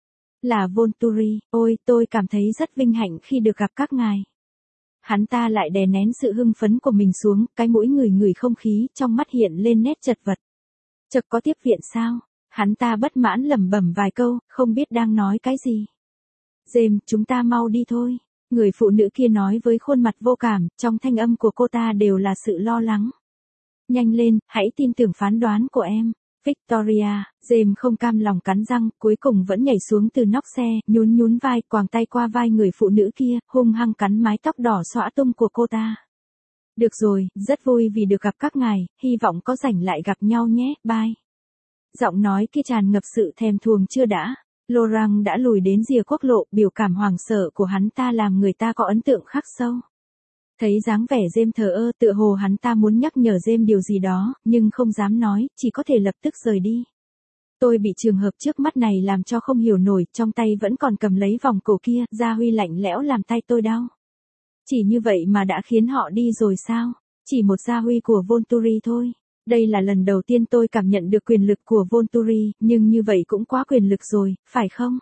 Là Volturi, ôi tôi cảm thấy rất vinh hạnh khi được gặp các ngài. Hắn ta lại đè nén sự hưng phấn của mình xuống, cái mũi ngửi không khí, trong mắt hiện lên nét chật vật. Chợt có tiếp viện sao? Hắn ta bất mãn lẩm bẩm vài câu, không biết đang nói cái gì. James, chúng ta mau đi thôi. Người phụ nữ kia nói với khuôn mặt vô cảm, trong thanh âm của cô ta đều là sự lo lắng. Nhanh lên, hãy tin tưởng phán đoán của em. Victoria, James không cam lòng cắn răng, cuối cùng vẫn nhảy xuống từ nóc xe, nhún vai, quàng tay qua vai người phụ nữ kia, hung hăng cắn mái tóc đỏ xõa tung của cô ta. Được rồi, rất vui vì được gặp các ngài, hy vọng có rảnh lại gặp nhau nhé, bye. Giọng nói kia tràn ngập sự thèm thuồng chưa đã. Laurent đã lùi đến rìa quốc lộ, biểu cảm hoảng sợ của hắn ta làm người ta có ấn tượng khắc sâu. Thấy dáng vẻ James thờ ơ, tựa hồ hắn ta muốn nhắc nhở James điều gì đó, nhưng không dám nói, chỉ có thể lập tức rời đi. Tôi bị trường hợp trước mắt này làm cho không hiểu nổi, trong tay vẫn còn cầm lấy vòng cổ kia, gia huy lạnh lẽo làm tay tôi đau. Chỉ như vậy mà đã khiến họ đi rồi sao? Chỉ một gia huy của Volturi thôi. Đây là lần đầu tiên tôi cảm nhận được quyền lực của Volturi, nhưng như vậy cũng quá quyền lực rồi, phải không?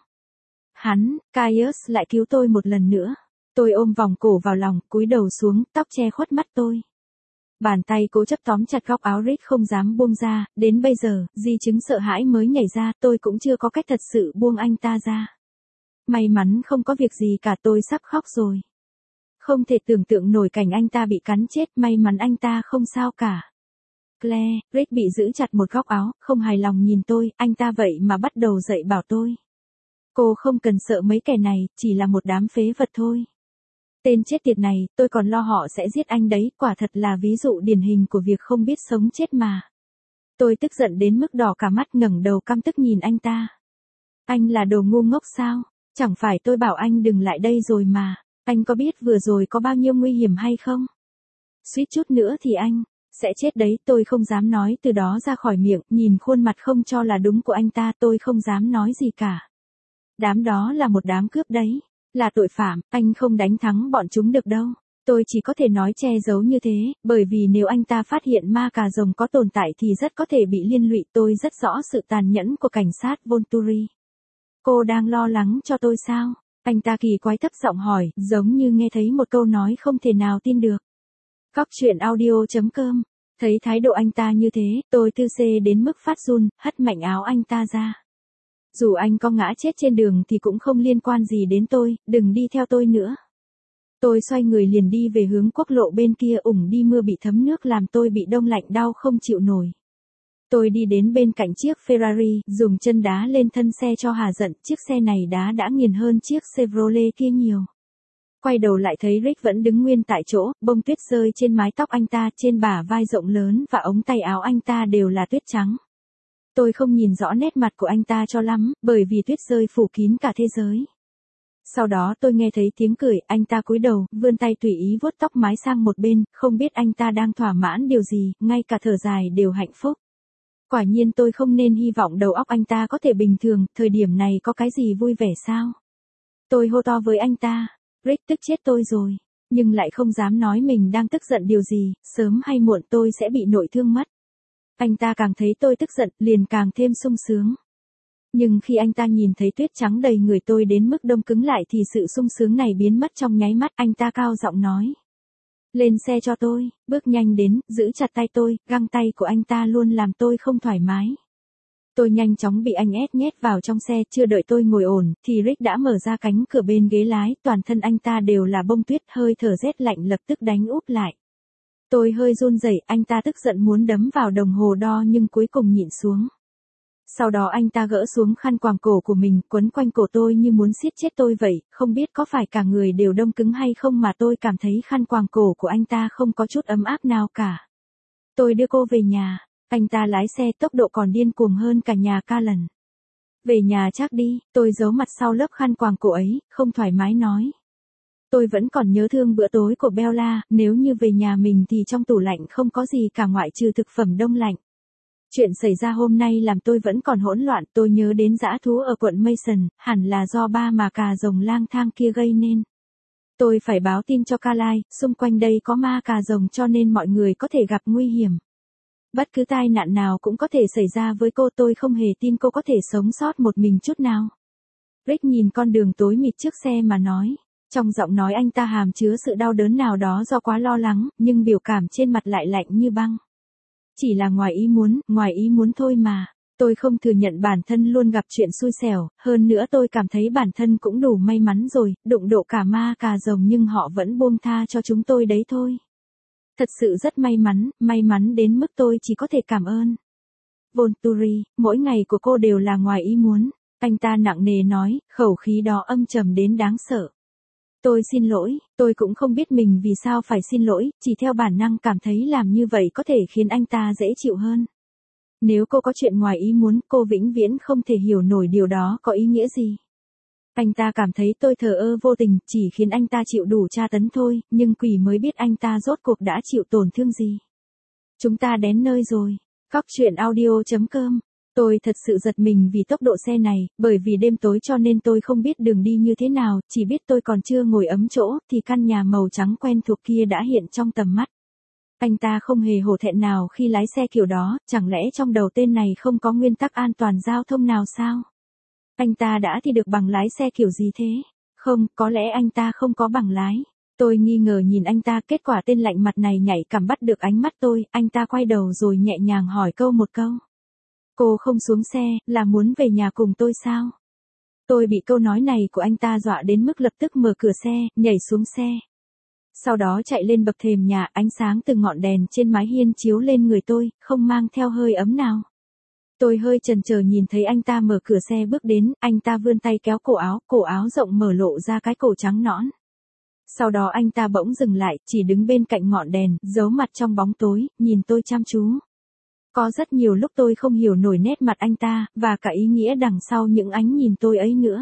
Hắn, Caius lại cứu tôi một lần nữa. Tôi ôm vòng cổ vào lòng, cúi đầu xuống, tóc che khuất mắt tôi. Bàn tay cố chấp tóm chặt góc áo Rick không dám buông ra, đến bây giờ, di chứng sợ hãi mới nhảy ra, tôi cũng chưa có cách thật sự buông anh ta ra. May mắn không có việc gì cả, tôi sắp khóc rồi. Không thể tưởng tượng nổi cảnh anh ta bị cắn chết, may mắn anh ta không sao cả. Claire, Rick bị giữ chặt một góc áo, không hài lòng nhìn tôi, anh ta vậy mà bắt đầu dạy bảo tôi. Cô không cần sợ mấy kẻ này, chỉ là một đám phế vật thôi. Tên chết tiệt này, tôi còn lo họ sẽ giết anh đấy, quả thật là ví dụ điển hình của việc không biết sống chết mà. Tôi tức giận đến mức đỏ cả mắt, ngẩng đầu căm tức nhìn anh ta. Anh là đồ ngu ngốc sao? Chẳng phải tôi bảo anh đừng lại đây rồi mà. Anh có biết vừa rồi có bao nhiêu nguy hiểm hay không? Suýt chút nữa thì anh sẽ chết đấy, tôi không dám nói từ đó ra khỏi miệng, nhìn khuôn mặt không cho là đúng của anh ta, tôi không dám nói gì cả. Đám đó là một đám cướp đấy, là tội phạm, anh không đánh thắng bọn chúng được đâu. Tôi chỉ có thể nói che giấu như thế, bởi vì nếu anh ta phát hiện ma cà rồng có tồn tại thì rất có thể bị liên lụy, tôi rất rõ sự tàn nhẫn của cảnh sát Volturi. Cô đang lo lắng cho tôi sao? Anh ta kỳ quái thấp giọng hỏi, giống như nghe thấy một câu nói không thể nào tin được. Cóc truyện audio.com. Thấy thái độ anh ta như thế, tôi tư xê đến mức phát run, hất mạnh áo anh ta ra. Dù anh có ngã chết trên đường thì cũng không liên quan gì đến tôi, đừng đi theo tôi nữa. Tôi xoay người liền đi về hướng quốc lộ bên kia, đi mưa bị thấm nước làm tôi bị đông lạnh đau không chịu nổi. Tôi đi đến bên cạnh chiếc Ferrari, dùng chân đá lên thân xe cho hà giận, chiếc xe này đá đã nghiền hơn chiếc Chevrolet kia nhiều. Quay đầu lại thấy Rick vẫn đứng nguyên tại chỗ, bông tuyết rơi trên mái tóc anh ta, trên bả vai rộng lớn và ống tay áo anh ta đều là tuyết trắng. Tôi không nhìn rõ nét mặt của anh ta cho lắm, bởi vì tuyết rơi phủ kín cả thế giới. Sau đó tôi nghe thấy tiếng cười, anh ta cúi đầu, vươn tay tùy ý vuốt tóc mái sang một bên, không biết anh ta đang thỏa mãn điều gì, ngay cả thở dài đều hạnh phúc. Quả nhiên tôi không nên hy vọng đầu óc anh ta có thể bình thường, thời điểm này có cái gì vui vẻ sao? Tôi hô to với anh ta, Rick tức chết tôi rồi, nhưng lại không dám nói mình đang tức giận điều gì, sớm hay muộn tôi sẽ bị nội thương mất. Anh ta càng thấy tôi tức giận, liền càng thêm sung sướng. Nhưng khi anh ta nhìn thấy tuyết trắng đầy người tôi đến mức đông cứng lại thì sự sung sướng này biến mất trong nháy mắt, anh ta cao giọng nói. Lên xe cho tôi, bước nhanh đến, giữ chặt tay tôi, găng tay của anh ta luôn làm tôi không thoải mái. Tôi nhanh chóng bị anh nhét vào trong xe, chưa đợi tôi ngồi ổn, thì Rick đã mở ra cánh cửa bên ghế lái, toàn thân anh ta đều là bông tuyết, hơi thở rét lạnh lập tức đánh úp lại. Tôi hơi run rẩy, anh ta tức giận muốn đấm vào đồng hồ đo nhưng cuối cùng nhịn xuống. Sau đó anh ta gỡ xuống khăn quàng cổ của mình, quấn quanh cổ tôi như muốn siết chết tôi vậy, không biết có phải cả người đều đông cứng hay không mà tôi cảm thấy khăn quàng cổ của anh ta không có chút ấm áp nào cả. Tôi đưa cô về nhà, anh ta lái xe tốc độ còn điên cuồng hơn cả nhà ca lần. Về nhà chắc đi, tôi giấu mặt sau lớp khăn quàng cổ ấy, không thoải mái nói. Tôi vẫn còn nhớ thương bữa tối của Bella, nếu như về nhà mình thì trong tủ lạnh không có gì cả ngoại trừ thực phẩm đông lạnh. Chuyện xảy ra hôm nay làm tôi vẫn còn hỗn loạn, tôi nhớ đến dã thú ở quận Mason, hẳn là do ba mà cà rồng lang thang kia gây nên. Tôi phải báo tin cho Carly, xung quanh đây có ma cà rồng cho nên mọi người có thể gặp nguy hiểm. Bất cứ tai nạn nào cũng có thể xảy ra với cô, tôi không hề tin cô có thể sống sót một mình chút nào. Rick nhìn con đường tối mịt trước xe mà nói. Trong giọng nói anh ta hàm chứa sự đau đớn nào đó do quá lo lắng, nhưng biểu cảm trên mặt lại lạnh như băng. Chỉ là ngoài ý muốn thôi mà. Tôi không thừa nhận bản thân luôn gặp chuyện xui xẻo, hơn nữa tôi cảm thấy bản thân cũng đủ may mắn rồi, đụng độ cả ma cà rồng nhưng họ vẫn buông tha cho chúng tôi đấy thôi. Thật sự rất may mắn đến mức tôi chỉ có thể cảm ơn. Volturi, mỗi ngày của cô đều là ngoài ý muốn, anh ta nặng nề nói, khẩu khí đó âm trầm đến đáng sợ. Tôi xin lỗi, tôi cũng không biết mình vì sao phải xin lỗi, chỉ theo bản năng cảm thấy làm như vậy có thể khiến anh ta dễ chịu hơn. Nếu cô có chuyện ngoài ý muốn, cô vĩnh viễn không thể hiểu nổi điều đó có ý nghĩa gì. Anh ta cảm thấy tôi thờ ơ vô tình, chỉ khiến anh ta chịu đủ tra tấn thôi, nhưng quỷ mới biết anh ta rốt cuộc đã chịu tổn thương gì. Chúng ta đến nơi rồi. Cóc truyện audio.com. Tôi thật sự giật mình vì tốc độ xe này, bởi vì đêm tối cho nên tôi không biết đường đi như thế nào, chỉ biết tôi còn chưa ngồi ấm chỗ, thì căn nhà màu trắng quen thuộc kia đã hiện trong tầm mắt. Anh ta không hề hổ thẹn nào khi lái xe kiểu đó, chẳng lẽ trong đầu tên này không có nguyên tắc an toàn giao thông nào sao? Anh ta đã thi được bằng lái xe kiểu gì thế? Không, có lẽ anh ta không có bằng lái. Tôi nghi ngờ nhìn anh ta, kết quả tên lạnh mặt này nhạy cảm bắt được ánh mắt tôi, anh ta quay đầu rồi nhẹ nhàng hỏi một câu. Cô không xuống xe, là muốn về nhà cùng tôi sao? Tôi bị câu nói này của anh ta dọa đến mức lập tức mở cửa xe, nhảy xuống xe. Sau đó chạy lên bậc thềm nhà, ánh sáng từ ngọn đèn trên mái hiên chiếu lên người tôi, không mang theo hơi ấm nào. Tôi hơi chần chờ nhìn thấy anh ta mở cửa xe bước đến, anh ta vươn tay kéo cổ áo rộng mở lộ ra cái cổ trắng nõn. Sau đó anh ta bỗng dừng lại, chỉ đứng bên cạnh ngọn đèn, giấu mặt trong bóng tối, nhìn tôi chăm chú. Có rất nhiều lúc tôi không hiểu nổi nét mặt anh ta, và cả ý nghĩa đằng sau những ánh nhìn tôi ấy nữa.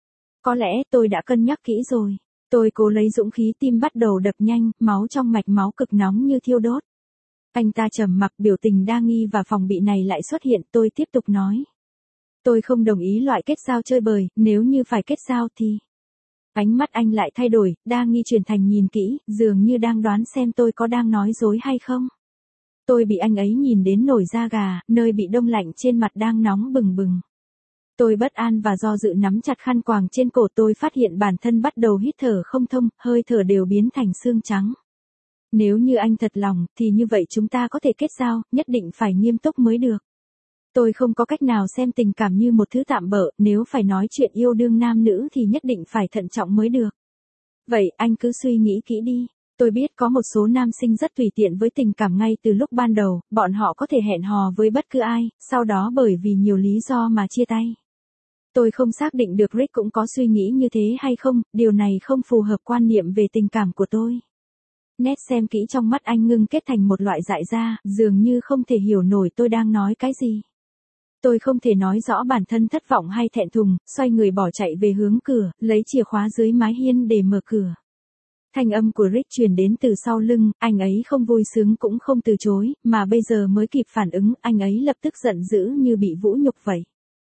Có lẽ tôi đã cân nhắc kỹ rồi. Tôi cố lấy dũng khí, tim bắt đầu đập nhanh, máu trong mạch máu cực nóng như thiêu đốt. Anh ta trầm mặc, biểu tình đa nghi và phòng bị này lại xuất hiện, tôi tiếp tục nói. Tôi không đồng ý loại kết giao chơi bời, nếu như phải kết giao thì... Ánh mắt anh lại thay đổi, đa nghi chuyển thành nhìn kỹ, dường như đang đoán xem tôi có đang nói dối hay không. Tôi bị anh ấy nhìn đến nổi da gà, nơi bị đông lạnh trên mặt đang nóng bừng bừng. Tôi bất an và do dự nắm chặt khăn quàng trên cổ, tôi phát hiện bản thân bắt đầu hít thở không thông, hơi thở đều biến thành xương trắng. Nếu như anh thật lòng, thì như vậy chúng ta có thể kết giao, nhất định phải nghiêm túc mới được. Tôi không có cách nào xem tình cảm như một thứ tạm bợ, nếu phải nói chuyện yêu đương nam nữ thì nhất định phải thận trọng mới được. Vậy anh cứ suy nghĩ kỹ đi. Tôi biết có một số nam sinh rất tùy tiện với tình cảm ngay từ lúc ban đầu, bọn họ có thể hẹn hò với bất cứ ai, sau đó bởi vì nhiều lý do mà chia tay. Tôi không xác định được Rick cũng có suy nghĩ như thế hay không, điều này không phù hợp quan niệm về tình cảm của tôi. Nét xem kỹ trong mắt anh ngưng kết thành một loại dại ra, dường như không thể hiểu nổi tôi đang nói cái gì. Tôi không thể nói rõ bản thân thất vọng hay thẹn thùng, xoay người bỏ chạy về hướng cửa, lấy chìa khóa dưới mái hiên để mở cửa. Thanh âm của Rick truyền đến từ sau lưng, anh ấy không vui sướng cũng không từ chối, mà bây giờ mới kịp phản ứng, anh ấy lập tức giận dữ như bị vũ nhục vậy.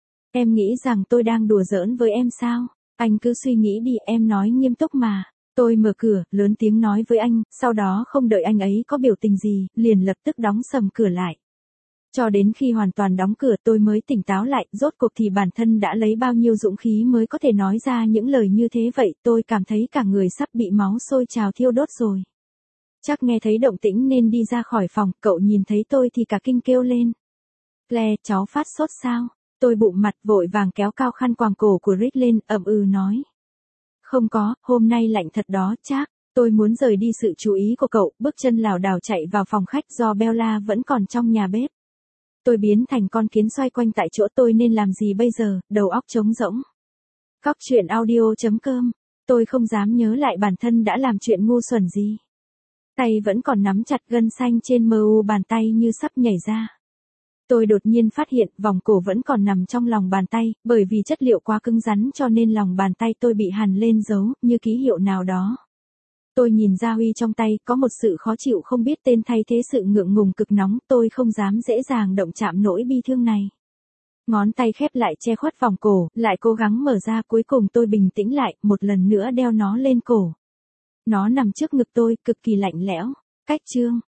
Em nghĩ rằng tôi đang đùa giỡn với em sao? Anh cứ suy nghĩ đi, em nói nghiêm túc mà. Tôi mở cửa, lớn tiếng nói với anh, sau đó không đợi anh ấy có biểu tình gì, liền lập tức đóng sầm cửa lại. Cho đến khi hoàn toàn đóng cửa tôi mới tỉnh táo lại, rốt cuộc thì bản thân đã lấy bao nhiêu dũng khí mới có thể nói ra những lời như thế vậy, tôi cảm thấy cả người sắp bị máu sôi trào thiêu đốt rồi. Chắc nghe thấy động tĩnh nên đi ra khỏi phòng, cậu nhìn thấy tôi thì cả kinh kêu lên. Claire, cháu phát sốt sao? Tôi bụng mặt vội vàng kéo cao khăn quàng cổ của Rick lên, ậm ừ nói. Không có, hôm nay lạnh thật đó, chắc. Tôi muốn rời đi sự chú ý của cậu, bước chân lảo đảo chạy vào phòng khách do Bella vẫn còn trong nhà bếp. Tôi biến thành con kiến xoay quanh tại chỗ, tôi nên làm gì bây giờ, đầu óc trống rỗng. Cóc truyện audio.com. Tôi không dám nhớ lại bản thân đã làm chuyện ngu xuẩn gì. Tay vẫn còn nắm chặt gân xanh trên mu bàn tay như sắp nhảy ra. Tôi đột nhiên phát hiện vòng cổ vẫn còn nằm trong lòng bàn tay, bởi vì chất liệu quá cứng rắn cho nên lòng bàn tay tôi bị hằn lên dấu, như ký hiệu nào đó. Tôi nhìn ra huy trong tay, có một sự khó chịu không biết tên thay thế sự ngượng ngùng cực nóng, tôi không dám dễ dàng động chạm nỗi bi thương này. Ngón tay khép lại che khuất vòng cổ, lại cố gắng mở ra, cuối cùng tôi bình tĩnh lại, một lần nữa đeo nó lên cổ. Nó nằm trước ngực tôi, cực kỳ lạnh lẽo. Cách chương